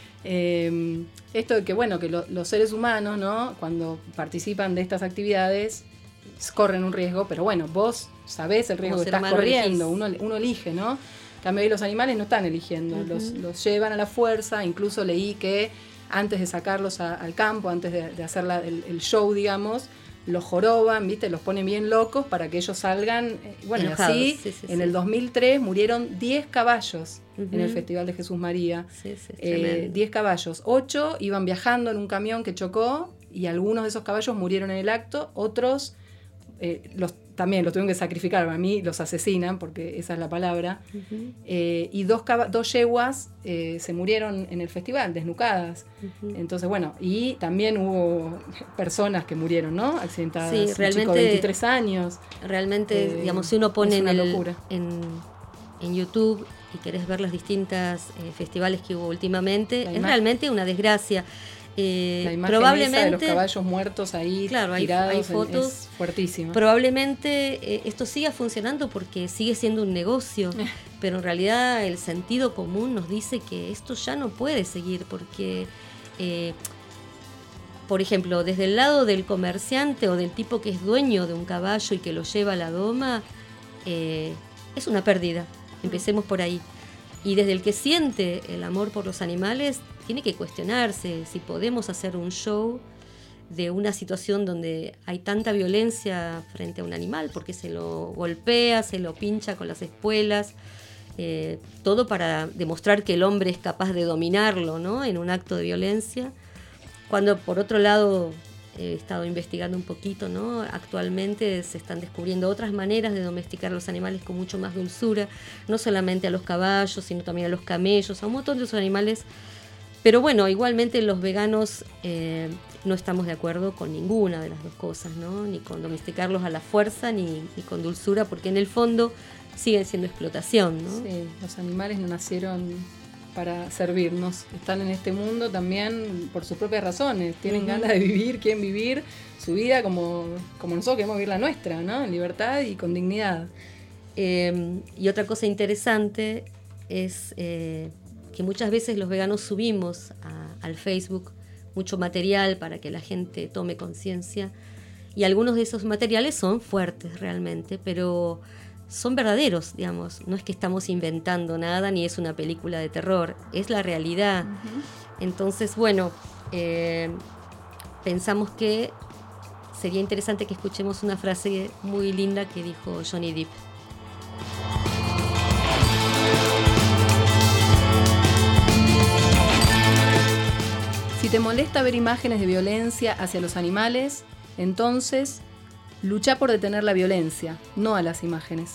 [SPEAKER 3] Eh, esto de que, bueno, que lo, los seres humanos, ¿no? Cuando participan de estas actividades, corren un riesgo, pero bueno, vos sabés el riesgo que estás corriendo, uno, uno elige, ¿no? En cambio, ahí los animales no están eligiendo, uh-huh. los, los llevan a la fuerza. Incluso leí que antes de sacarlos a, al campo, antes de, de hacer la, el, el show, digamos, los joroban, ¿viste? Los ponen bien locos para que ellos salgan. Eh, bueno, enojados. Así, sí, sí, en sí. el dos mil tres murieron diez caballos uh-huh. en el Festival de Jesús María. Sí, sí, eh, diez caballos. ocho iban viajando en un camión que chocó y algunos de esos caballos murieron en el acto, otros eh, los, también los tuvieron que sacrificar, a mí los asesinan, porque esa es la palabra, uh-huh. eh, y dos, cab- dos yeguas eh, se murieron en el festival, desnucadas. Uh-huh. Entonces, bueno, y también hubo personas que murieron, ¿no? Accidentadas.
[SPEAKER 5] Sí,
[SPEAKER 3] un
[SPEAKER 5] realmente,
[SPEAKER 3] chico de veintitrés años.
[SPEAKER 5] Realmente,
[SPEAKER 3] eh,
[SPEAKER 5] digamos, si uno pone en, el, en, en YouTube y querés ver los distintos eh, festivales que hubo últimamente, es realmente una desgracia. Eh,
[SPEAKER 3] la imagen
[SPEAKER 5] probablemente
[SPEAKER 3] esa de los caballos muertos ahí,
[SPEAKER 5] claro,
[SPEAKER 3] tirados,
[SPEAKER 5] hay, hay fotos,
[SPEAKER 3] es fuertísima.
[SPEAKER 5] Probablemente eh, esto siga funcionando porque sigue siendo un negocio, pero en realidad el sentido común nos dice que esto ya no puede seguir porque, eh, por ejemplo, desde el lado del comerciante o del tipo que es dueño de un caballo y que lo lleva a la doma, eh, es una pérdida. Empecemos por ahí. Y desde el que siente el amor por los animales, tiene que cuestionarse si podemos hacer un show de una situación donde hay tanta violencia frente a un animal, porque se lo golpea, se lo pincha con las espuelas, eh, todo para demostrar que el hombre es capaz de dominarlo, ¿no? En un acto de violencia. Cuando, por otro lado, he estado investigando un poquito, ¿no? Actualmente se están descubriendo otras maneras de domesticar a los animales con mucho más dulzura, no solamente a los caballos, sino también a los camellos, a un montón de esos animales. Pero bueno, igualmente los veganos eh, no estamos de acuerdo con ninguna de las dos cosas, ¿no? Ni con domesticarlos a la fuerza, ni, ni con dulzura, porque en el fondo siguen siendo explotación, ¿no?
[SPEAKER 3] Sí, los animales no nacieron para servirnos, están en este mundo también por sus propias razones, tienen uh-huh. ganas de vivir, quieren vivir su vida como, como nosotros queremos vivir la nuestra, ¿no? En libertad y con dignidad.
[SPEAKER 5] Eh, y otra cosa interesante es eh, que muchas veces los veganos subimos a, al Facebook mucho material para que la gente tome conciencia, y algunos de esos materiales son fuertes realmente, pero son verdaderos, digamos, no es que estamos inventando nada ni es una película de terror, es la realidad. Uh-huh. Entonces, bueno, eh, pensamos que sería interesante que escuchemos una frase muy linda que dijo Johnny Depp.
[SPEAKER 3] Si te molesta ver imágenes de violencia hacia los animales, entonces lucha por detener la violencia, no a las imágenes.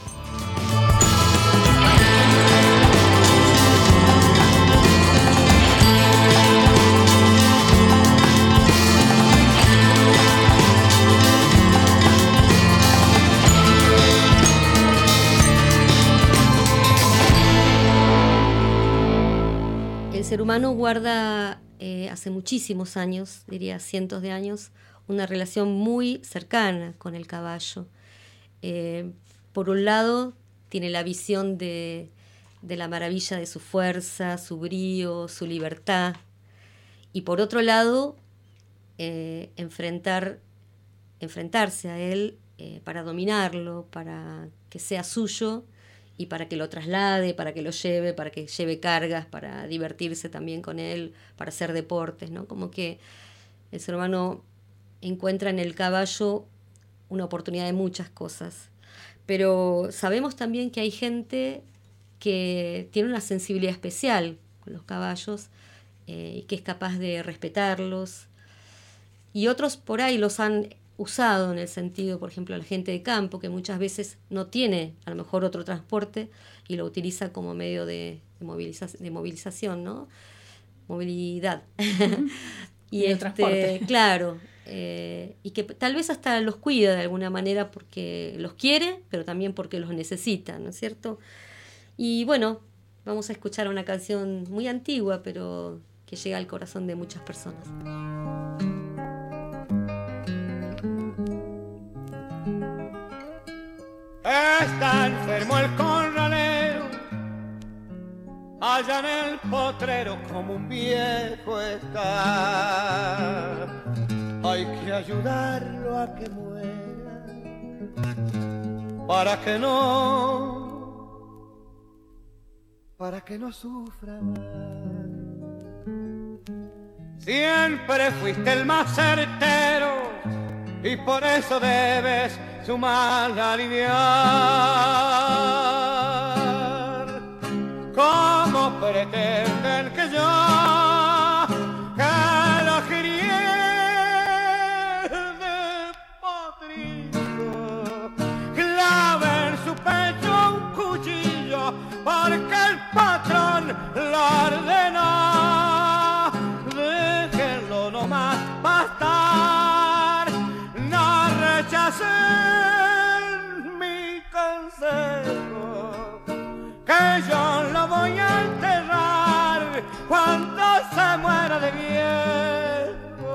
[SPEAKER 5] El ser humano guarda eh, hace muchísimos años, diría cientos de años, una relación muy cercana con el caballo. Eh, por un lado, tiene la visión de, de la maravilla de su fuerza, su brío, su libertad. Y por otro lado, eh, enfrentar, enfrentarse a él eh, para dominarlo, para que sea suyo y para que lo traslade, para que lo lleve, para que lleve cargas, para divertirse también con él, para hacer deportes, ¿no? Como que el ser humano encuentra en el caballo una oportunidad de muchas cosas. Pero sabemos también que hay gente que tiene una sensibilidad especial con los caballos eh, y que es capaz de respetarlos. Y otros por ahí los han usado en el sentido, por ejemplo, la gente de campo, que muchas veces no tiene a lo mejor otro transporte y lo utiliza como medio de, de, moviliza- de movilización, ¿no? Movilidad. y
[SPEAKER 3] el
[SPEAKER 5] este,
[SPEAKER 3] transporte.
[SPEAKER 5] Claro. Eh, y que tal vez hasta los cuida de alguna manera porque los quiere, pero también porque los necesita, ¿no es cierto? Y bueno, vamos a escuchar una canción muy antigua, pero que llega al corazón de muchas personas.
[SPEAKER 4] Está enfermo el corralero, allá en el potrero como un viejo está. Hay que ayudarlo a que muera, para que no, para que no sufra más. Siempre fuiste el más certero y por eso debes su mal aliviar. ¿Cómo pretenden que yo, que lo crié porque el patrón lo ordenó. Déjenlo nomás bastar, no rechacen mi consejo, que yo lo voy a enterrar cuando se muera de viejo.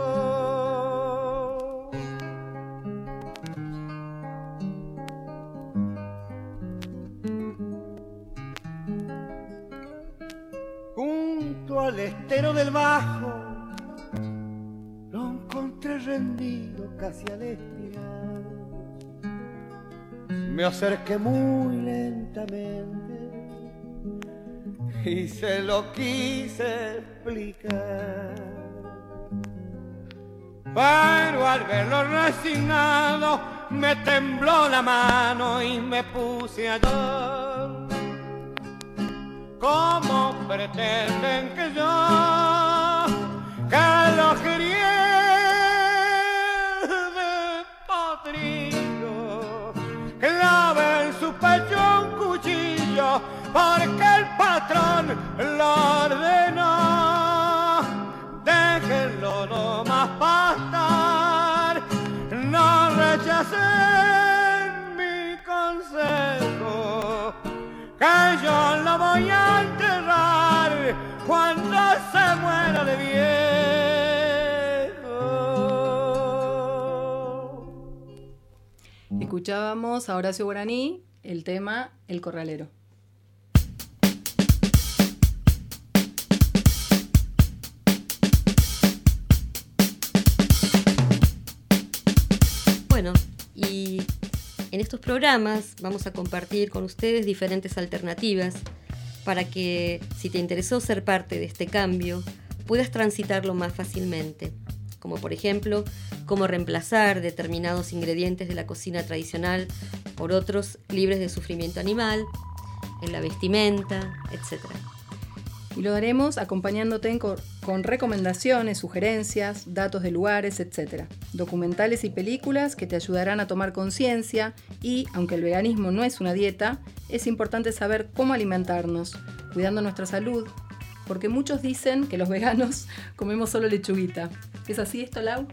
[SPEAKER 4] Junto al estero del Bajo lo encontré rendido casi al espiral. Me acerqué muy lentamente y se lo quise explicar, pero al verlo resignado me tembló la mano y me puse a llorar. ¿Cómo pretenden que yo, que los crié de potrillo, clave en su pecho un cuchillo, porque el patrón lo ordenó? Déjenlo nomás pastar, no rechacen mi consejo, que yo lo voy a enterrar cuando se muera de viejo.
[SPEAKER 3] Escuchábamos a Horacio Guaraní el tema El Corralero.
[SPEAKER 5] Bueno, y en estos programas vamos a compartir con ustedes diferentes alternativas para que, si te interesó ser parte de este cambio, puedas transitarlo más fácilmente, como por ejemplo, cómo reemplazar determinados ingredientes de la cocina tradicional por otros libres de sufrimiento animal, en la vestimenta, etcétera.
[SPEAKER 3] Y lo haremos acompañándote con, con recomendaciones, sugerencias, datos de lugares, etcétera. Documentales y películas que te ayudarán a tomar conciencia y, aunque el veganismo no es una dieta, es importante saber cómo alimentarnos, cuidando nuestra salud, porque muchos dicen que los veganos comemos solo lechuguita. ¿Es así esto, Lau?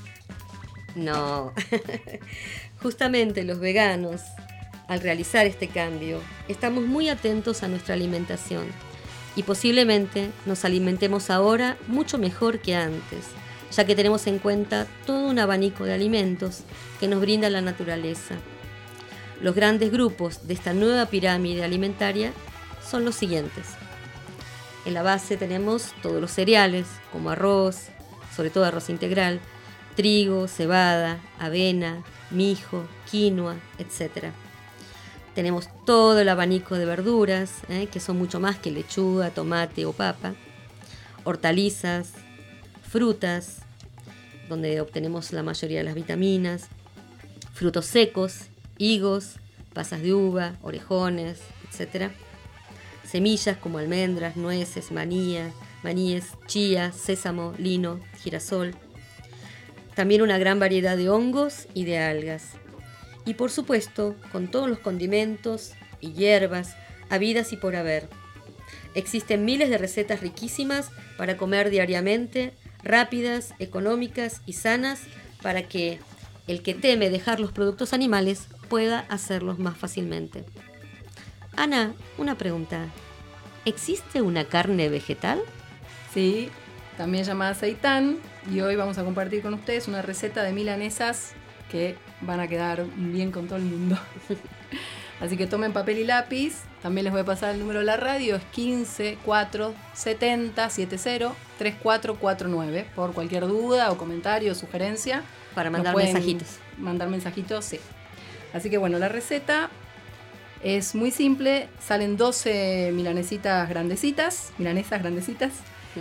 [SPEAKER 5] No, justamente los veganos, al realizar este cambio, estamos muy atentos a nuestra alimentación. Y posiblemente nos alimentemos ahora mucho mejor que antes, ya que tenemos en cuenta todo un abanico de alimentos que nos brinda la naturaleza. Los grandes grupos de esta nueva pirámide alimentaria son los siguientes. En la base tenemos todos los cereales, como arroz, sobre todo arroz integral, trigo, cebada, avena, mijo, quinoa, etcétera. Tenemos todo el abanico de verduras, ¿eh? que son mucho más que lechuga, tomate o papa, hortalizas, frutas, donde obtenemos la mayoría de las vitaminas, frutos secos, higos, pasas de uva, orejones, etcétera. Semillas como almendras, nueces, manía, maníes, chía, sésamo, lino, girasol. También una gran variedad de hongos y de algas. Y por supuesto, con todos los condimentos y hierbas habidas y por haber. Existen miles de recetas riquísimas para comer diariamente, rápidas, económicas y sanas, para que el que teme dejar los productos animales pueda hacerlos más fácilmente. Ana, una pregunta. ¿Existe una carne vegetal?
[SPEAKER 3] Sí, también llamada seitán, y hoy vamos a compartir con ustedes una receta de milanesas que van a quedar bien con todo el mundo. Así que tomen papel y lápiz. También les voy a pasar el número de la radio, es quince cuatro setenta setenta treinta y cuatro cuarenta y nueve. Por cualquier duda o comentario o sugerencia.
[SPEAKER 5] Para mandar mensajitos.
[SPEAKER 3] Mandar mensajitos, sí. Así que bueno, la receta es muy simple. Salen doce milanesitas grandecitas, milanesas grandecitas.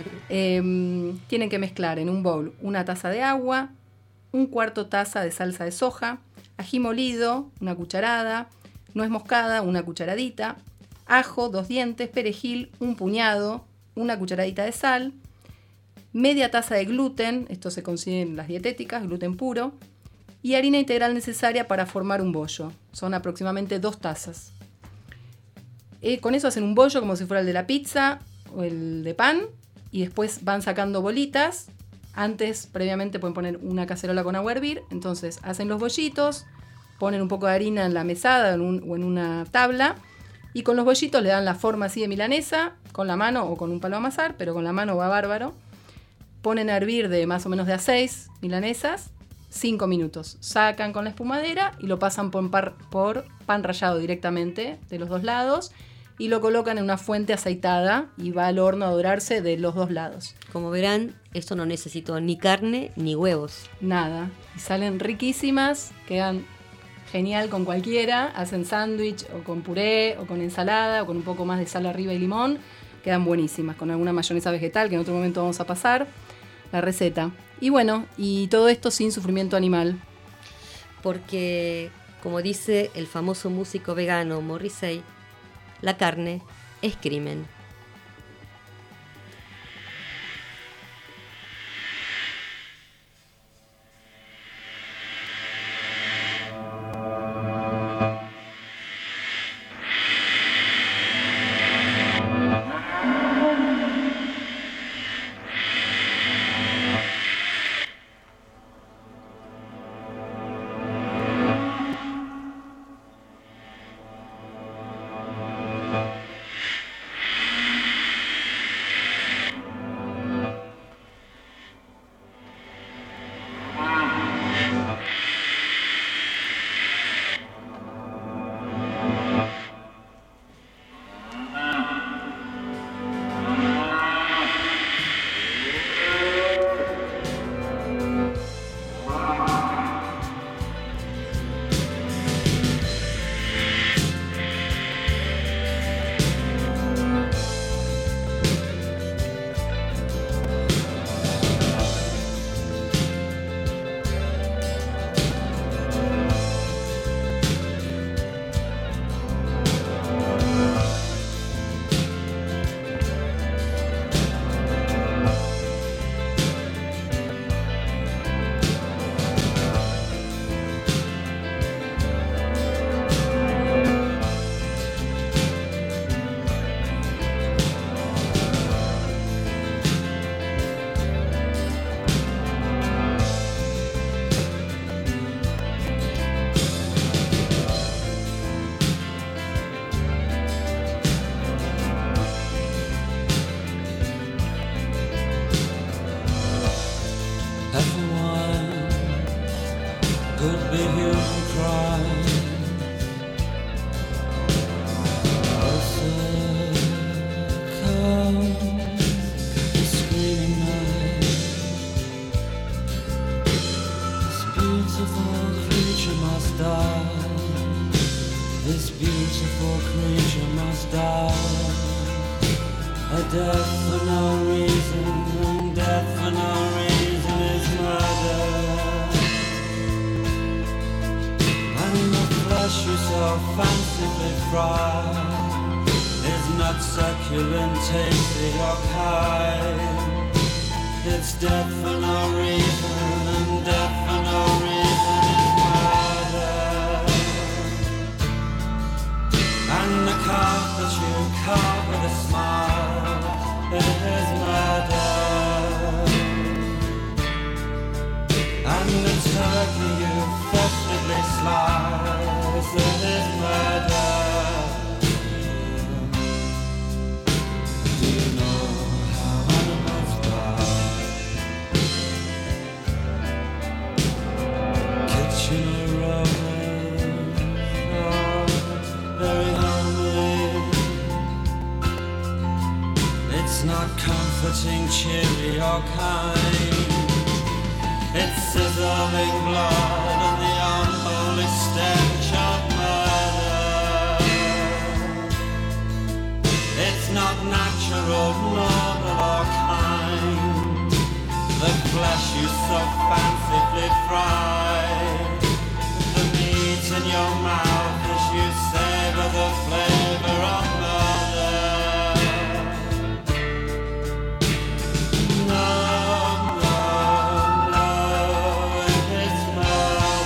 [SPEAKER 3] eh, tienen que mezclar en un bowl una taza de agua, un cuarto taza de salsa de soja, ají molido, una cucharada, nuez moscada, una cucharadita, ajo, dos dientes, perejil, un puñado, una cucharadita de sal, media taza de gluten, esto se consigue en las dietéticas, gluten puro, y harina integral necesaria para formar un bollo. Son aproximadamente dos tazas. Eh, con eso hacen un bollo como si fuera el de la pizza o el de pan y después van sacando bolitas. Antes, previamente, pueden poner una cacerola con agua a hervir. Entonces hacen los bollitos, ponen un poco de harina en la mesada en un, o en una tabla y con los bollitos le dan la forma así de milanesa con la mano o con un palo a amasar, pero con la mano va bárbaro. Ponen a hervir de más o menos de a seis milanesas, cinco minutos. Sacan con la espumadera y lo pasan por, par, por pan rallado directamente de los dos lados y lo colocan en una fuente aceitada y va al horno a dorarse de los dos lados.
[SPEAKER 5] Como verán, esto no necesito ni carne ni huevos.
[SPEAKER 3] Nada. Y salen riquísimas, quedan genial con cualquiera. Hacen sándwich o con puré o con ensalada o con un poco más de sal arriba y limón. Quedan buenísimas, con alguna mayonesa vegetal que en otro momento vamos a pasar la receta. Y bueno, y todo esto sin sufrimiento animal.
[SPEAKER 5] Porque, como dice el famoso músico vegano Morrissey, la carne es crimen.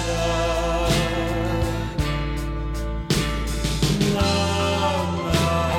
[SPEAKER 7] Love, love.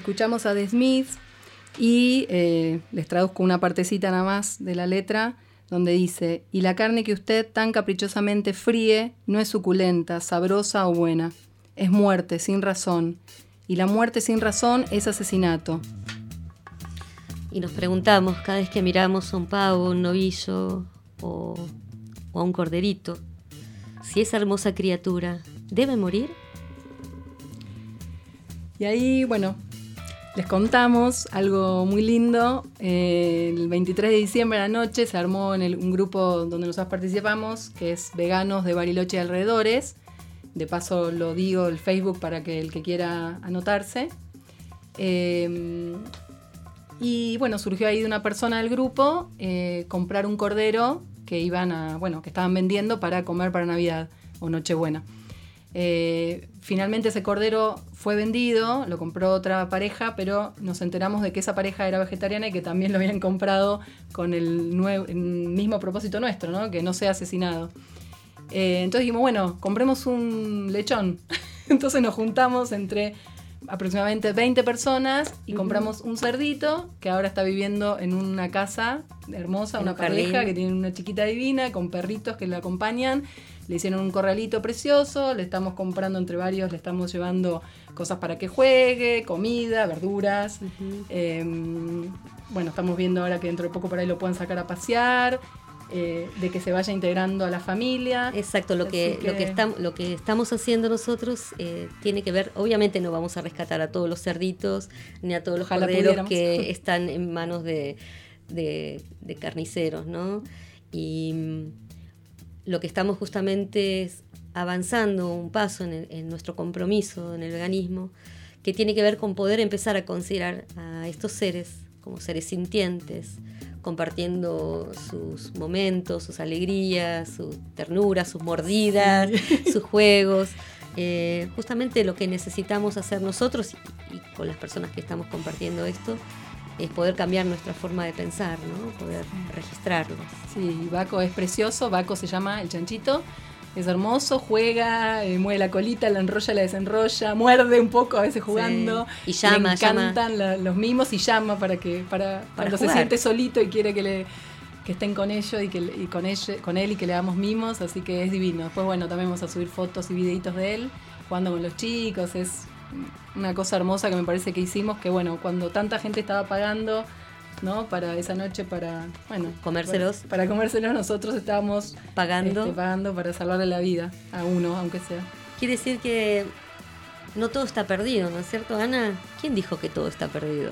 [SPEAKER 3] escuchamos a The Smiths y eh, les traduzco una partecita nada más de la letra, donde dice: y la carne que usted tan caprichosamente fríe no es suculenta, sabrosa o buena, es muerte sin razón, y la muerte sin razón es asesinato.
[SPEAKER 5] Y nos preguntamos cada vez que miramos a un pavo, un novillo o, o a un corderito, si esa hermosa criatura debe morir.
[SPEAKER 3] Y ahí, bueno, les contamos algo muy lindo. Eh, el veintitrés de diciembre a la noche se armó en el, un grupo donde nosotros participamos, que es Veganos de Bariloche y alrededores. De paso lo digo el Facebook para que el que quiera anotarse. Eh, y bueno, surgió ahí de una persona del grupo eh, comprar un cordero que iban a, bueno, que estaban vendiendo para comer para Navidad o Nochebuena. Eh, finalmente ese cordero fue vendido, lo compró otra pareja, pero nos enteramos de que esa pareja era vegetariana y que también lo habían comprado con el, nuevo, el mismo propósito nuestro, ¿no? Que no sea asesinado. Eh, entonces dijimos, bueno, compremos un lechón. Entonces nos juntamos entre aproximadamente veinte personas y uh-huh. compramos un cerdito que ahora está viviendo en una casa hermosa, en una pareja jardín. Que tiene una chiquita divina con perritos que la acompañan. Le hicieron un corralito precioso, le estamos comprando entre varios, le estamos llevando cosas para que juegue, comida, verduras. Uh-huh. Eh, bueno, estamos viendo ahora que dentro de poco por ahí lo puedan sacar a pasear. Eh, de que se vaya integrando a la familia.
[SPEAKER 5] Exacto, lo que, que... Lo, que estamos, lo que estamos haciendo nosotros eh, tiene que ver, obviamente no vamos a rescatar a todos los cerditos ni a todos los
[SPEAKER 3] Ojalá
[SPEAKER 5] corderos
[SPEAKER 3] pudiéramos.
[SPEAKER 5] Que están en manos de, de, de carniceros, ¿no? Y mm, lo que estamos justamente es avanzando un paso en, el, en nuestro compromiso en el veganismo, que tiene que ver con poder empezar a considerar a estos seres como seres sintientes, compartiendo sus momentos, sus alegrías, su ternura, sus mordidas, sí. sus juegos. Eh, justamente lo que necesitamos hacer nosotros y, y con las personas que estamos compartiendo esto es poder cambiar nuestra forma de pensar, ¿no? Poder registrarlos.
[SPEAKER 3] Sí, Baco es precioso, Baco se llama el chanchito. Es hermoso, juega, eh, mueve la colita, la enrolla, la desenrolla, muerde un poco a veces jugando.
[SPEAKER 5] Sí. Y llama,
[SPEAKER 3] le encantan
[SPEAKER 5] llama.
[SPEAKER 3] La, los mimos y llama para que para, para cuando jugar. Se siente solito y quiere que le que estén con ellos y que y con ella, con él y que le damos mimos, así que es divino. Después bueno, también vamos a subir fotos y videitos de él jugando con los chicos. Es una cosa hermosa que me parece que hicimos, que bueno, cuando tanta gente estaba pagando, ¿no? Para esa noche, para, bueno,
[SPEAKER 5] comérselos.
[SPEAKER 3] Para, para comérselos nosotros estábamos
[SPEAKER 5] pagando.
[SPEAKER 3] Este, pagando para salvarle la vida a uno, aunque sea.
[SPEAKER 5] Quiere decir que no todo está perdido, ¿no es cierto, Ana? ¿Quién dijo que todo está perdido?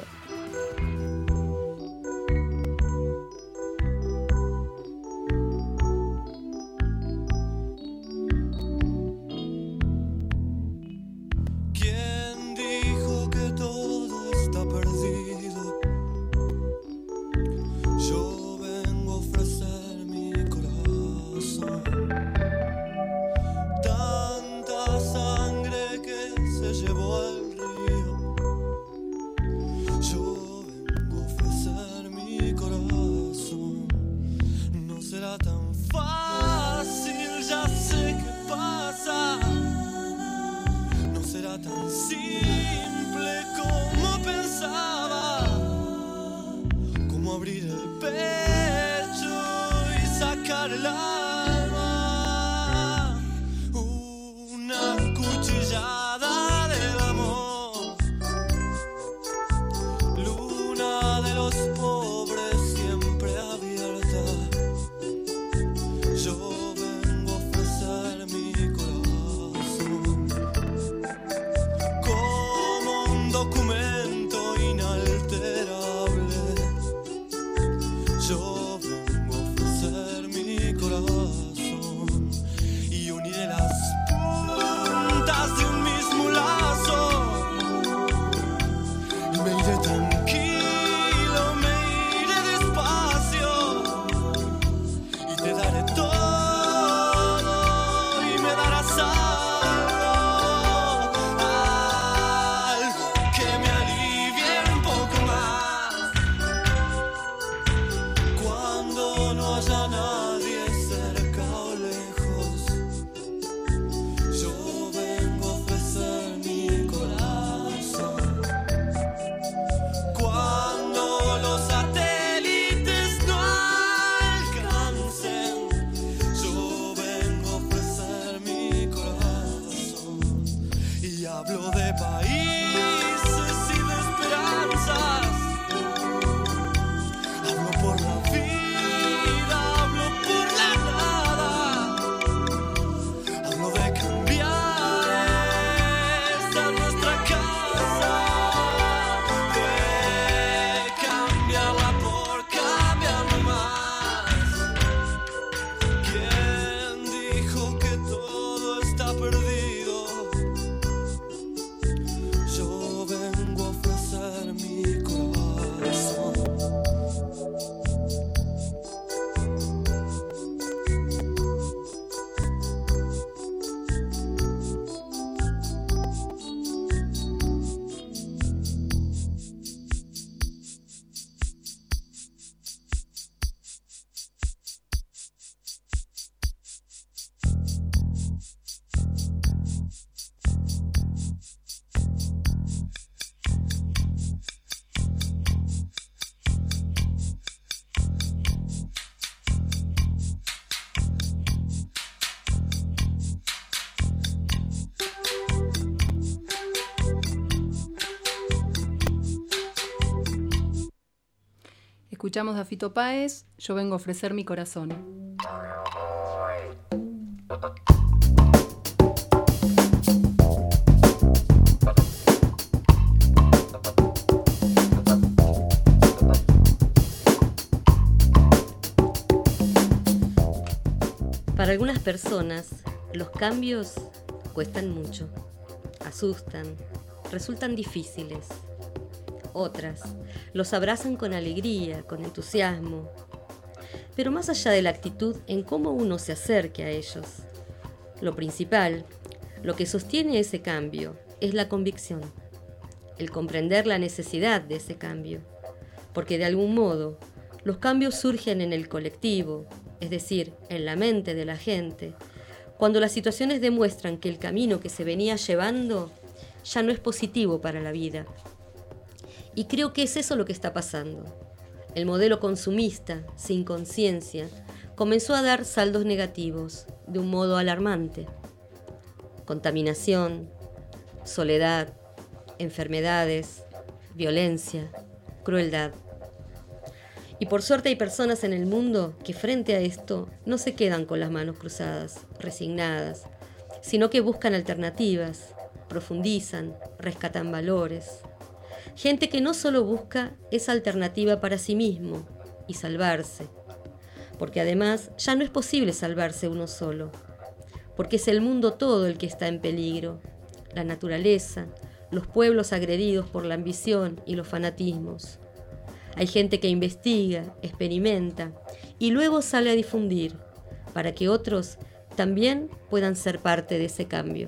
[SPEAKER 3] escuchamos a Fito Páez, Yo vengo a ofrecer mi corazón.
[SPEAKER 5] Para algunas personas, los cambios cuestan mucho, asustan, resultan difíciles. Otras los abrazan con alegría, con entusiasmo. Pero más allá de la actitud en cómo uno se acerque a ellos, lo principal, lo que sostiene ese cambio, es la convicción, el comprender la necesidad de ese cambio, porque de algún modo los cambios surgen en el colectivo, es decir, en la mente de la gente, cuando las situaciones demuestran que el camino que se venía llevando ya no es positivo para la vida. Y creo que es eso lo que está pasando. El modelo consumista, sin conciencia, comenzó a dar saldos negativos de un modo alarmante. Contaminación, soledad, enfermedades, violencia, crueldad. Y por suerte hay personas en el mundo que frente a esto no se quedan con las manos cruzadas, resignadas, sino que buscan alternativas, profundizan, rescatan valores. Gente que no solo busca esa alternativa para sí mismo y salvarse, porque además ya no es posible salvarse uno solo, porque es el mundo todo el que está en peligro, la naturaleza, los pueblos agredidos por la ambición y los fanatismos. Hay gente que investiga, experimenta y luego sale a difundir para que otros también puedan ser parte de ese cambio.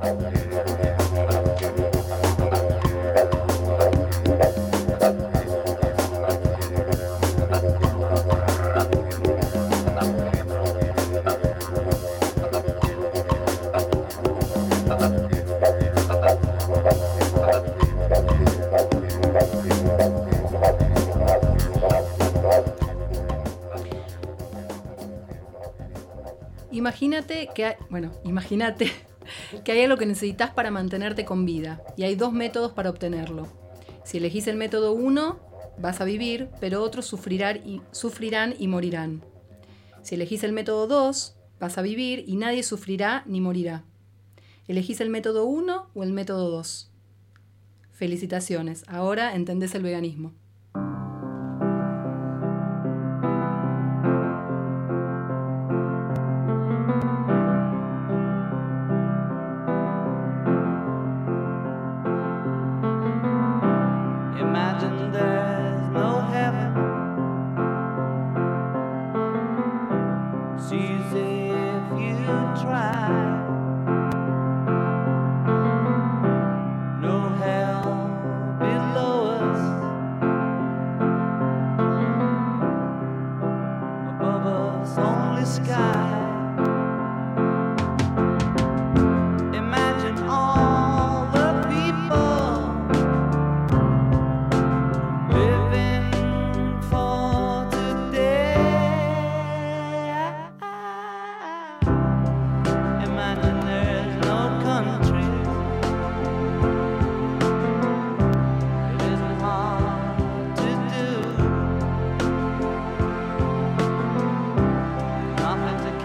[SPEAKER 3] Imagínate que hay, bueno, imagínate que hay algo que necesitas para mantenerte con vida y hay dos métodos para obtenerlo. Si elegís el método uno, vas a vivir, pero otros sufrirán y, sufrirán y morirán. Si elegís el método dos, vas a vivir y nadie sufrirá ni morirá. ¿Elegís el método uno o el método dos? Felicitaciones, ahora entendés el veganismo.
[SPEAKER 4] Nothing to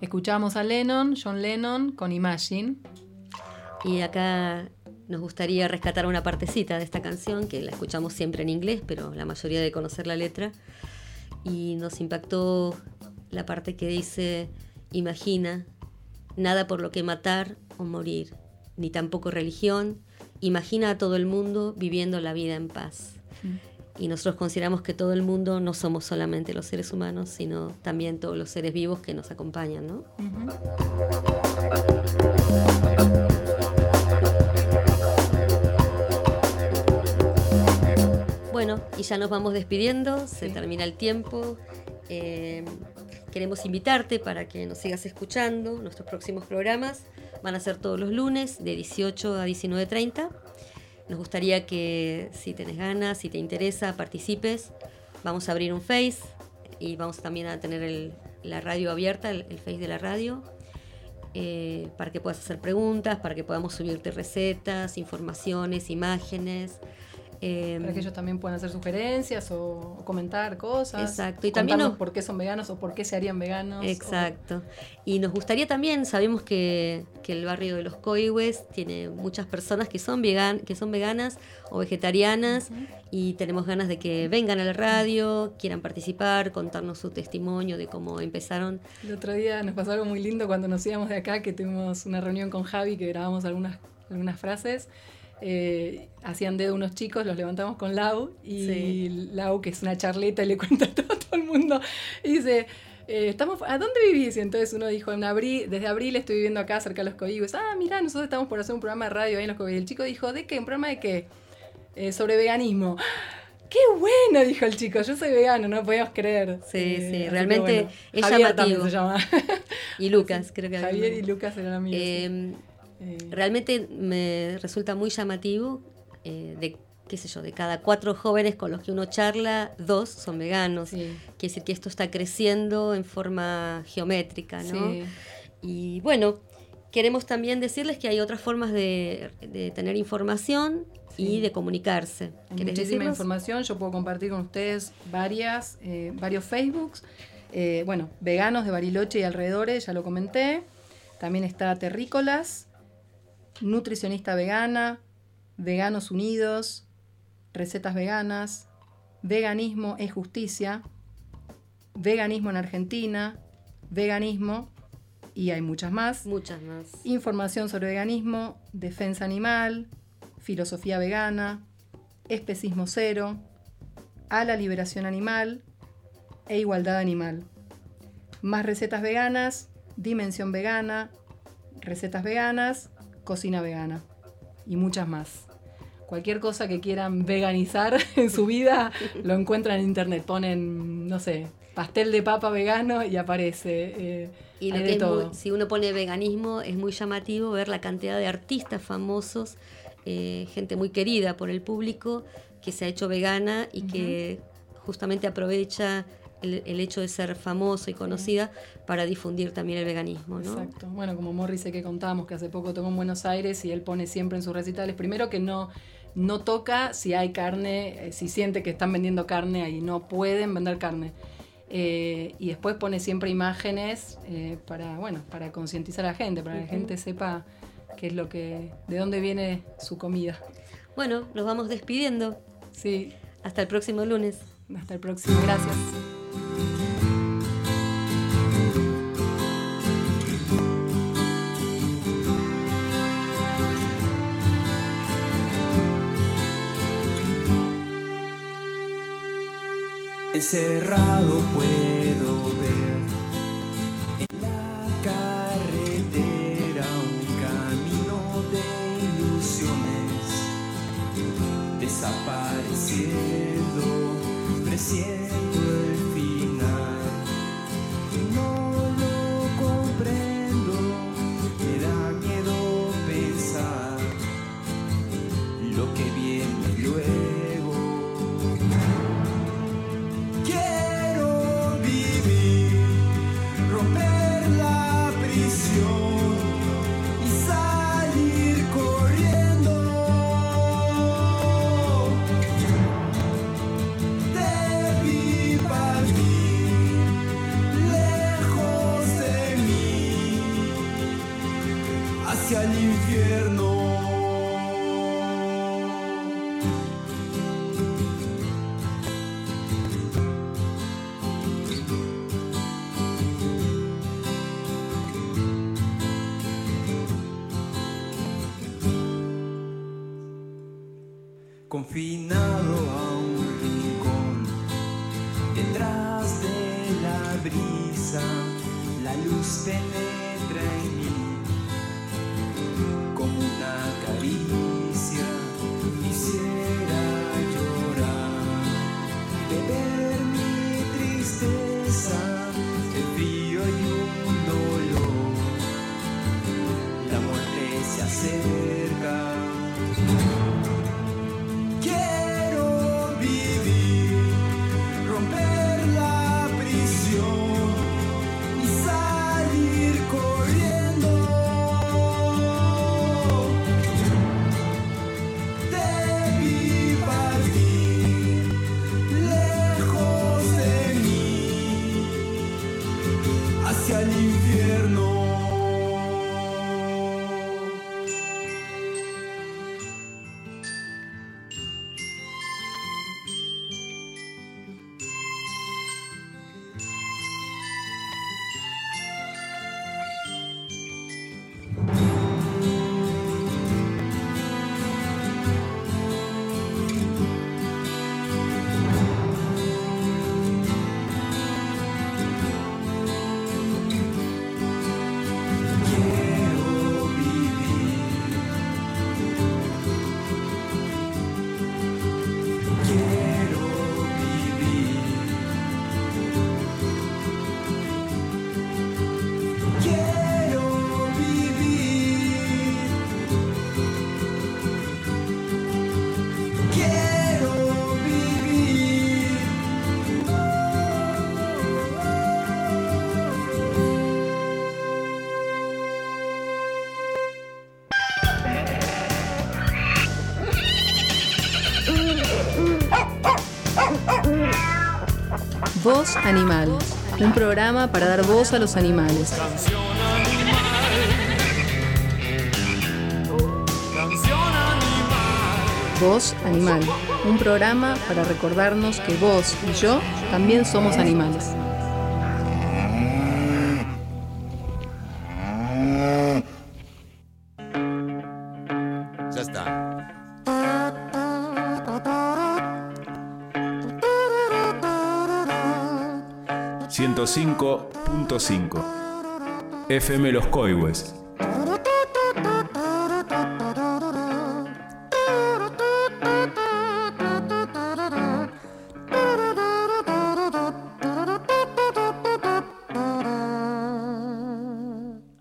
[SPEAKER 3] escuchamos a Lennon, John Lennon, con Imagine.
[SPEAKER 5] Y acá nos gustaría rescatar una partecita de esta canción, que la escuchamos siempre en inglés, pero la mayoría debe conocer la letra. Y nos impactó la parte que dice: imagina, nada por lo que matar o morir, ni tampoco religión. Imagina a todo el mundo viviendo la vida en paz. Mm. Y nosotros consideramos que todo el mundo no somos solamente los seres humanos, sino también todos los seres vivos que nos acompañan, ¿no? Uh-huh. Bueno, y ya nos vamos despidiendo, se sí. termina el tiempo. Eh, queremos invitarte para que nos sigas escuchando. Nuestros próximos programas van a ser todos los lunes de dieciocho a diecinueve treinta. Nos gustaría que, si tenés ganas, si te interesa, participes. Vamos a abrir un Face y vamos también a tener el, la radio abierta, el, el Face de la radio, eh, para que puedas hacer preguntas, para que podamos subirte recetas, informaciones, imágenes.
[SPEAKER 3] Eh, para que ellos también puedan hacer sugerencias o, o comentar cosas.
[SPEAKER 5] Exacto. Y también nos,
[SPEAKER 3] por qué son veganos o por qué se harían veganos.
[SPEAKER 5] Exacto. O... Y nos gustaría también, sabemos que, que el barrio de los Coihues tiene muchas personas que son, vegan, que son veganas o vegetarianas, uh-huh. y tenemos ganas de que vengan a la radio, quieran participar, contarnos su testimonio de cómo empezaron.
[SPEAKER 3] El otro día nos pasó algo muy lindo cuando nos íbamos de acá, que tuvimos una reunión con Javi, que grabamos algunas, algunas frases. Eh, hacían dedo unos chicos, los levantamos con Lau y sí. Lau, que es una charleta, y le cuenta todo a todo el mundo y dice, eh, estamos, ¿a dónde vivís? Y entonces uno dijo, en abril, desde abril estoy viviendo acá cerca de los Coihues. Ah, mirá, nosotros estamos por hacer un programa de radio ahí en los Coihues. Y el chico dijo, ¿de qué? ¿Un programa de qué? Eh, sobre veganismo. ¡Qué bueno!, dijo el chico, yo soy vegano, no podíamos creer.
[SPEAKER 5] Sí,
[SPEAKER 3] eh,
[SPEAKER 5] sí, realmente bueno. Es
[SPEAKER 3] Javier
[SPEAKER 5] llamativo.
[SPEAKER 3] Se llama.
[SPEAKER 5] Y Lucas, creo que
[SPEAKER 3] Javier y Lucas eran amigos.
[SPEAKER 5] Eh, sí. Realmente me resulta muy llamativo. Eh, de qué sé yo, de cada cuatro jóvenes con los que uno charla, dos son veganos. Sí. Quiere decir que esto está creciendo en forma geométrica, ¿no? Sí. Y bueno, queremos también decirles que hay otras formas de, de tener información, sí. y de comunicarse.
[SPEAKER 3] Hay muchísima decirnos? información, yo puedo compartir con ustedes varias, eh, varios Facebooks. Eh, bueno, veganos de Bariloche y alrededores, ya lo comenté. También está Terrícolas, Nutricionista Vegana, Veganos Unidos, Recetas Veganas, Veganismo es Justicia, Veganismo en Argentina, Veganismo, y hay muchas más.
[SPEAKER 5] Muchas más.
[SPEAKER 3] Información sobre veganismo, Defensa Animal, Filosofía Vegana, Especismo Cero, A la Liberación Animal e Igualdad Animal. Más recetas veganas, Dimensión Vegana, Recetas Veganas, Cocina Vegana y muchas más. Cualquier cosa que quieran veganizar en su vida lo encuentran en internet. Ponen, no sé, pastel de papa vegano y aparece. Eh,
[SPEAKER 5] y lo que es muy, si uno pone veganismo, es muy llamativo ver la cantidad de artistas famosos, eh, gente muy querida por el público, que se ha hecho vegana y uh-huh. que justamente aprovecha el, el hecho de ser famoso y conocida uh-huh. para difundir también el veganismo, ¿no?
[SPEAKER 3] Exacto. Bueno, como Morrissey, que contábamos que hace poco tocó en Buenos Aires, y él pone siempre en sus recitales, primero que no... No toca si hay carne, eh, si siente que están vendiendo carne ahí, no pueden vender carne. Eh, y después pone siempre imágenes eh, para, bueno, para concientizar a la gente, para que uh-huh. la gente sepa qué es lo que, de dónde viene su comida.
[SPEAKER 5] Bueno, nos vamos despidiendo.
[SPEAKER 3] Sí.
[SPEAKER 5] Hasta el próximo lunes.
[SPEAKER 3] Hasta el próximo, gracias.
[SPEAKER 6] Encerrado puedo ver en la carretera un camino de ilusiones, desapareciendo, presiento el final. No lo comprendo, me da miedo pensar lo que viene luego. Quiero vivir hacia el infierno. Confinado a un rincón, detrás de la brisa, la luz penetra en mí como una caricia. Quisiera llorar, beber mi tristeza, el frío y un dolor. La muerte se acerca. Quiero vivir, romper la prisión y salir corriendo. Debí partir lejos de mí hacia el infierno.
[SPEAKER 3] Voz Animal, un programa para dar voz a los animales.
[SPEAKER 4] Canción animal. Canción animal.
[SPEAKER 3] Voz Animal, un programa para recordarnos que vos y yo también somos animales.
[SPEAKER 1] Ya está.
[SPEAKER 2] ciento cinco punto cinco F M Los Coihues.